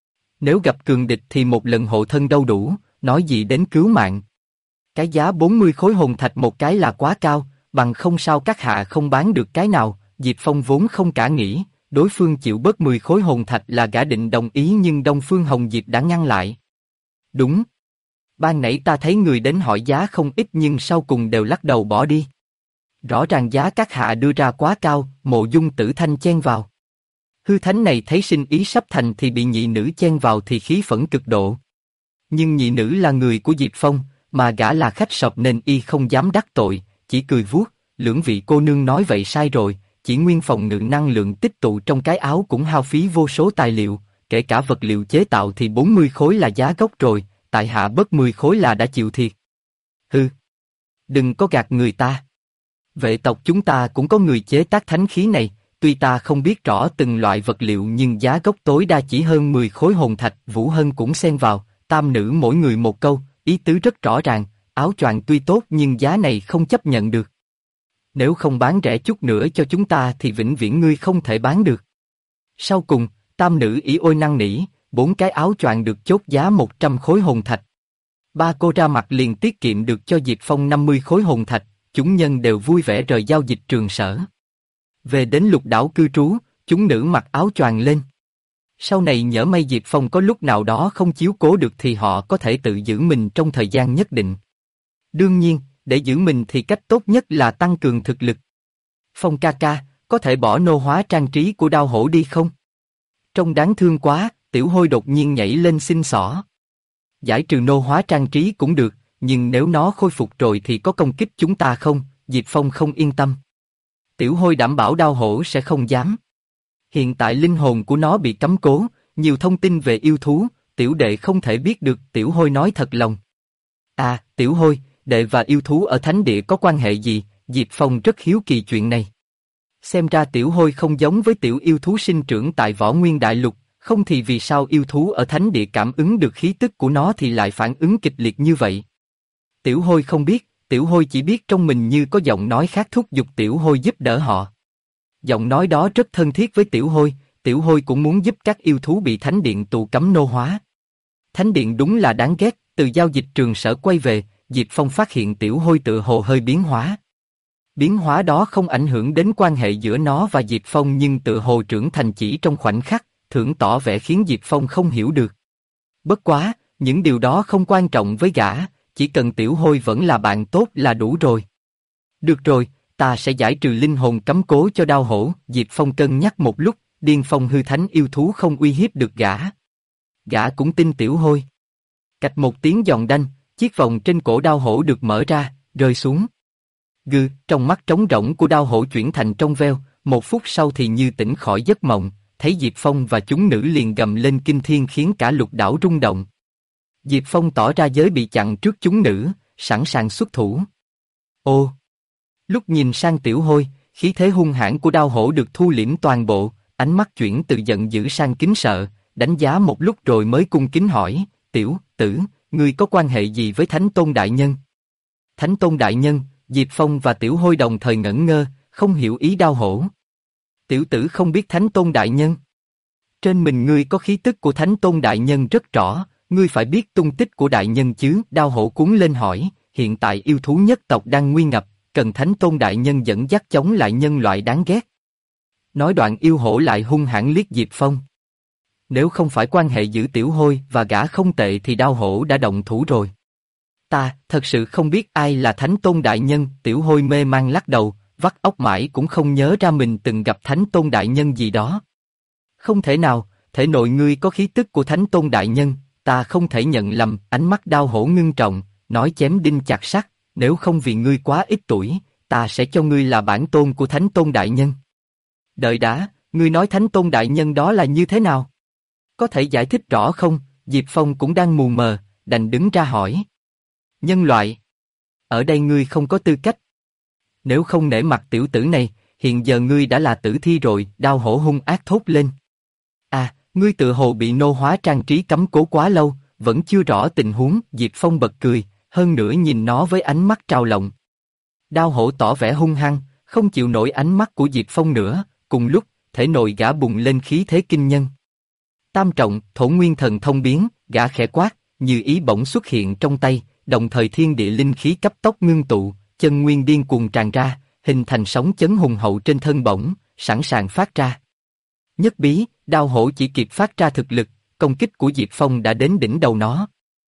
Nếu gặp cường địch thì một lần hộ thân đâu đủ, nói gì đến cứu mạng. Cái giá 40 khối hồn thạch một cái là quá cao, bằng không sao các hạ không bán được cái nào. Diệp Phong vốn không cả nghĩ, đối phương chịu bớt 10 khối hồn thạch là gã định đồng ý nhưng Đông Phương Hồng Diệp đã ngăn lại. Đúng. Ban nãy ta thấy người đến hỏi giá không ít nhưng sau cùng đều lắc đầu bỏ đi. Rõ ràng giá các hạ đưa ra quá cao, Mộ Dung Tử Thanh chen vào. Hư thánh này thấy sinh ý sắp thành thì bị nhị nữ chen vào thì khí phẫn cực độ. Nhưng nhị nữ là người của Diệp Phong, mà gã là khách sộp nên y không dám đắc tội, chỉ cười vuốt, lưỡng vị cô nương nói vậy sai rồi, chỉ nguyên phòng ngự năng lượng tích tụ trong cái áo cũng hao phí vô số tài liệu, kể cả vật liệu chế tạo thì 40 khối là giá gốc rồi, tại hạ bớt 10 khối là đã chịu thiệt. Hừ, đừng có gạt người ta. Vệ tộc chúng ta cũng có người chế tác thánh khí này, tuy ta không biết rõ từng loại vật liệu nhưng giá gốc tối đa chỉ hơn 10 khối hồn thạch. Vũ Hân cũng xen vào, tam nữ mỗi người một câu, ý tứ rất rõ ràng, áo choàng tuy tốt nhưng giá này không chấp nhận được. Nếu không bán rẻ chút nữa cho chúng ta thì vĩnh viễn ngươi không thể bán được. Sau cùng, tam nữ ỷ ôi năn nỉ, 4 cái áo choàng được chốt giá 100 khối hồn thạch. Ba cô ra mặt liền tiết kiệm được cho Diệp Phong 50 khối hồn thạch, chúng nhân đều vui vẻ rời giao dịch trường sở. Về đến Lục Đảo cư trú, chúng nữ mặc áo choàng lên. Sau này nhỡ may Diệp Phong có lúc nào đó không chiếu cố được thì họ có thể tự giữ mình trong thời gian nhất định. Đương nhiên, để giữ mình thì cách tốt nhất là tăng cường thực lực. Phong ca ca, có thể bỏ nô hóa trang trí của đao hổ đi không? Trông đáng thương quá, Tiểu Hôi đột nhiên nhảy lên xin xỏ. Giải trừ nô hóa trang trí cũng được, nhưng nếu nó khôi phục rồi thì có công kích chúng ta không? Diệp Phong không yên tâm. Tiểu Hôi đảm bảo đao hổ sẽ không dám. Hiện tại linh hồn của nó bị cấm cố, nhiều thông tin về yêu thú, tiểu đệ không thể biết được. Tiểu Hôi nói thật lòng. À, Tiểu Hôi, đệ và yêu thú ở thánh địa có quan hệ gì? Diệp Phong rất hiếu kỳ chuyện này. Xem ra Tiểu Hôi không giống với tiểu yêu thú sinh trưởng tại Võ Nguyên Đại Lục, Không thì vì sao yêu thú ở thánh địa cảm ứng được khí tức của nó thì lại phản ứng kịch liệt như vậy? Tiểu Hôi không biết, Tiểu Hôi chỉ biết trong mình như có giọng nói khác thúc giục Tiểu Hôi giúp đỡ họ. Giọng nói đó rất thân thiết với Tiểu Hôi cũng muốn giúp các yêu thú bị thánh điện tù cấm nô hóa. Thánh điện đúng là đáng ghét, từ giao dịch trường sở quay về, Diệp Phong phát hiện Tiểu Hôi tự hồ hơi biến hóa. Biến hóa đó không ảnh hưởng đến quan hệ giữa nó và Diệp Phong nhưng tự hồ trưởng thành chỉ trong khoảnh khắc, thưởng tỏ vẻ khiến Diệp Phong không hiểu được. Bất quá, những điều đó không quan trọng với gã, chỉ cần Tiểu Hôi vẫn là bạn tốt là đủ rồi. Được rồi, ta sẽ giải trừ linh hồn cấm cố cho Đao Hổ. Diệp Phong cân nhắc một lúc, điên phong hư thánh yêu thú không uy hiếp được gã. Gã cũng tin Tiểu Hôi. Cạch một tiếng giòn đanh, chiếc vòng trên cổ Đao Hổ được mở ra, rơi xuống. Trong mắt trống rỗng của Đao Hổ chuyển thành trong veo, một phút sau thì như tỉnh khỏi giấc mộng, thấy Diệp Phong và chúng nữ liền gầm lên kinh thiên khiến cả lục đảo rung động. Diệp Phong tỏ ra giới bị chặn trước chúng nữ, sẵn sàng xuất thủ. Ô! Lúc nhìn sang Tiểu Hôi, khí thế hung hãn của Đao Hổ được thu liễm toàn bộ, ánh mắt chuyển từ giận dữ sang kính sợ, đánh giá một lúc rồi mới cung kính hỏi, Tiểu tử, ngươi có quan hệ gì với Thánh Tôn Đại Nhân? Thánh Tôn Đại Nhân, Diệp Phong và Tiểu Hôi đồng thời ngẩn ngơ, không hiểu ý Đao Hổ. Tiểu tử không biết Thánh Tôn Đại Nhân. Trên mình ngươi có khí tức của Thánh Tôn Đại Nhân rất rõ, ngươi phải biết tung tích của Đại Nhân chứ? Đao Hổ cuống lên hỏi, hiện tại yêu thú nhất tộc đang nguy ngập, cần Thánh Tôn Đại Nhân dẫn dắt chống lại nhân loại đáng ghét. Nói đoạn yêu hổ lại hung hãn liếc Diệp Phong. Nếu không phải quan hệ giữa Tiểu Hôi và gã không tệ thì Đao Hổ đã động thủ rồi. Ta, thật sự không biết ai là Thánh Tôn Đại Nhân. Tiểu Hôi mê man lắc đầu, vắt óc mãi cũng không nhớ ra mình từng gặp Thánh Tôn Đại Nhân gì đó. Không thể nào, thể nội ngươi có khí tức của Thánh Tôn Đại Nhân, ta không thể nhận lầm. Ánh mắt Đao Hổ ngưng trọng, nói chém đinh chặt sắt, nếu không vì ngươi quá ít tuổi, ta sẽ cho ngươi là bản tôn của Thánh Tôn Đại Nhân. Đợi đã, ngươi nói Thánh Tôn Đại Nhân đó là như thế nào? Có thể giải thích rõ không? Diệp Phong cũng đang mù mờ, đành đứng ra hỏi. Nhân loại. Ở đây ngươi không có tư cách. Nếu không nể mặt tiểu tử này, hiện giờ ngươi đã là tử thi rồi. Đao Hổ hung ác thốt lên. À, ngươi tự hồ bị nô hóa trang trí cấm cố quá lâu, vẫn chưa rõ tình huống. Diệp Phong bật cười, hơn nữa nhìn nó với ánh mắt trào lòng. Đao Hổ tỏ vẻ hung hăng, không chịu nổi ánh mắt của Diệp Phong nữa. Cùng lúc, thể nội gã bùng lên khí thế kinh nhân. Tam trọng, Thổ Nguyên Thần Thông biến, gã khẽ quát, như ý bỗng xuất hiện trong tay, đồng thời thiên địa linh khí cấp tốc ngưng tụ, chân nguyên điên cuồng tràn ra, hình thành sóng chấn hùng hậu trên thân bổng, sẵn sàng phát ra. Nhất bí, Đao Hổ chỉ kịp phát ra thực lực, công kích của Diệp Phong đã đến đỉnh đầu nó.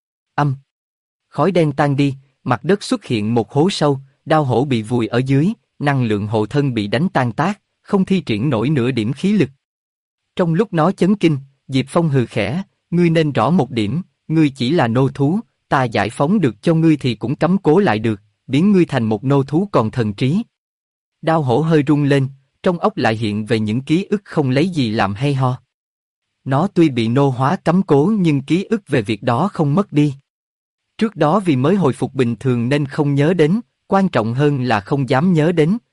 Khói đen tan đi, mặt đất xuất hiện một hố sâu, Đao Hổ bị vùi ở dưới, năng lượng hộ thân bị đánh tan tác, không thi triển nổi nửa điểm khí lực. Trong lúc nó chấn kinh, Diệp Phong hừ khẽ, ngươi nên rõ một điểm, ngươi chỉ là nô thú, ta giải phóng được cho ngươi thì cũng cấm cố lại được, biến ngươi thành một nô thú còn thần trí. Đao Hổ hơi rung lên, trong óc lại hiện về những ký ức không lấy gì làm hay ho. Nó tuy bị nô hóa cấm cố nhưng ký ức về việc đó không mất đi. Trước đó vì mới hồi phục bình thường nên không nhớ đến, quan trọng hơn là không dám nhớ đến,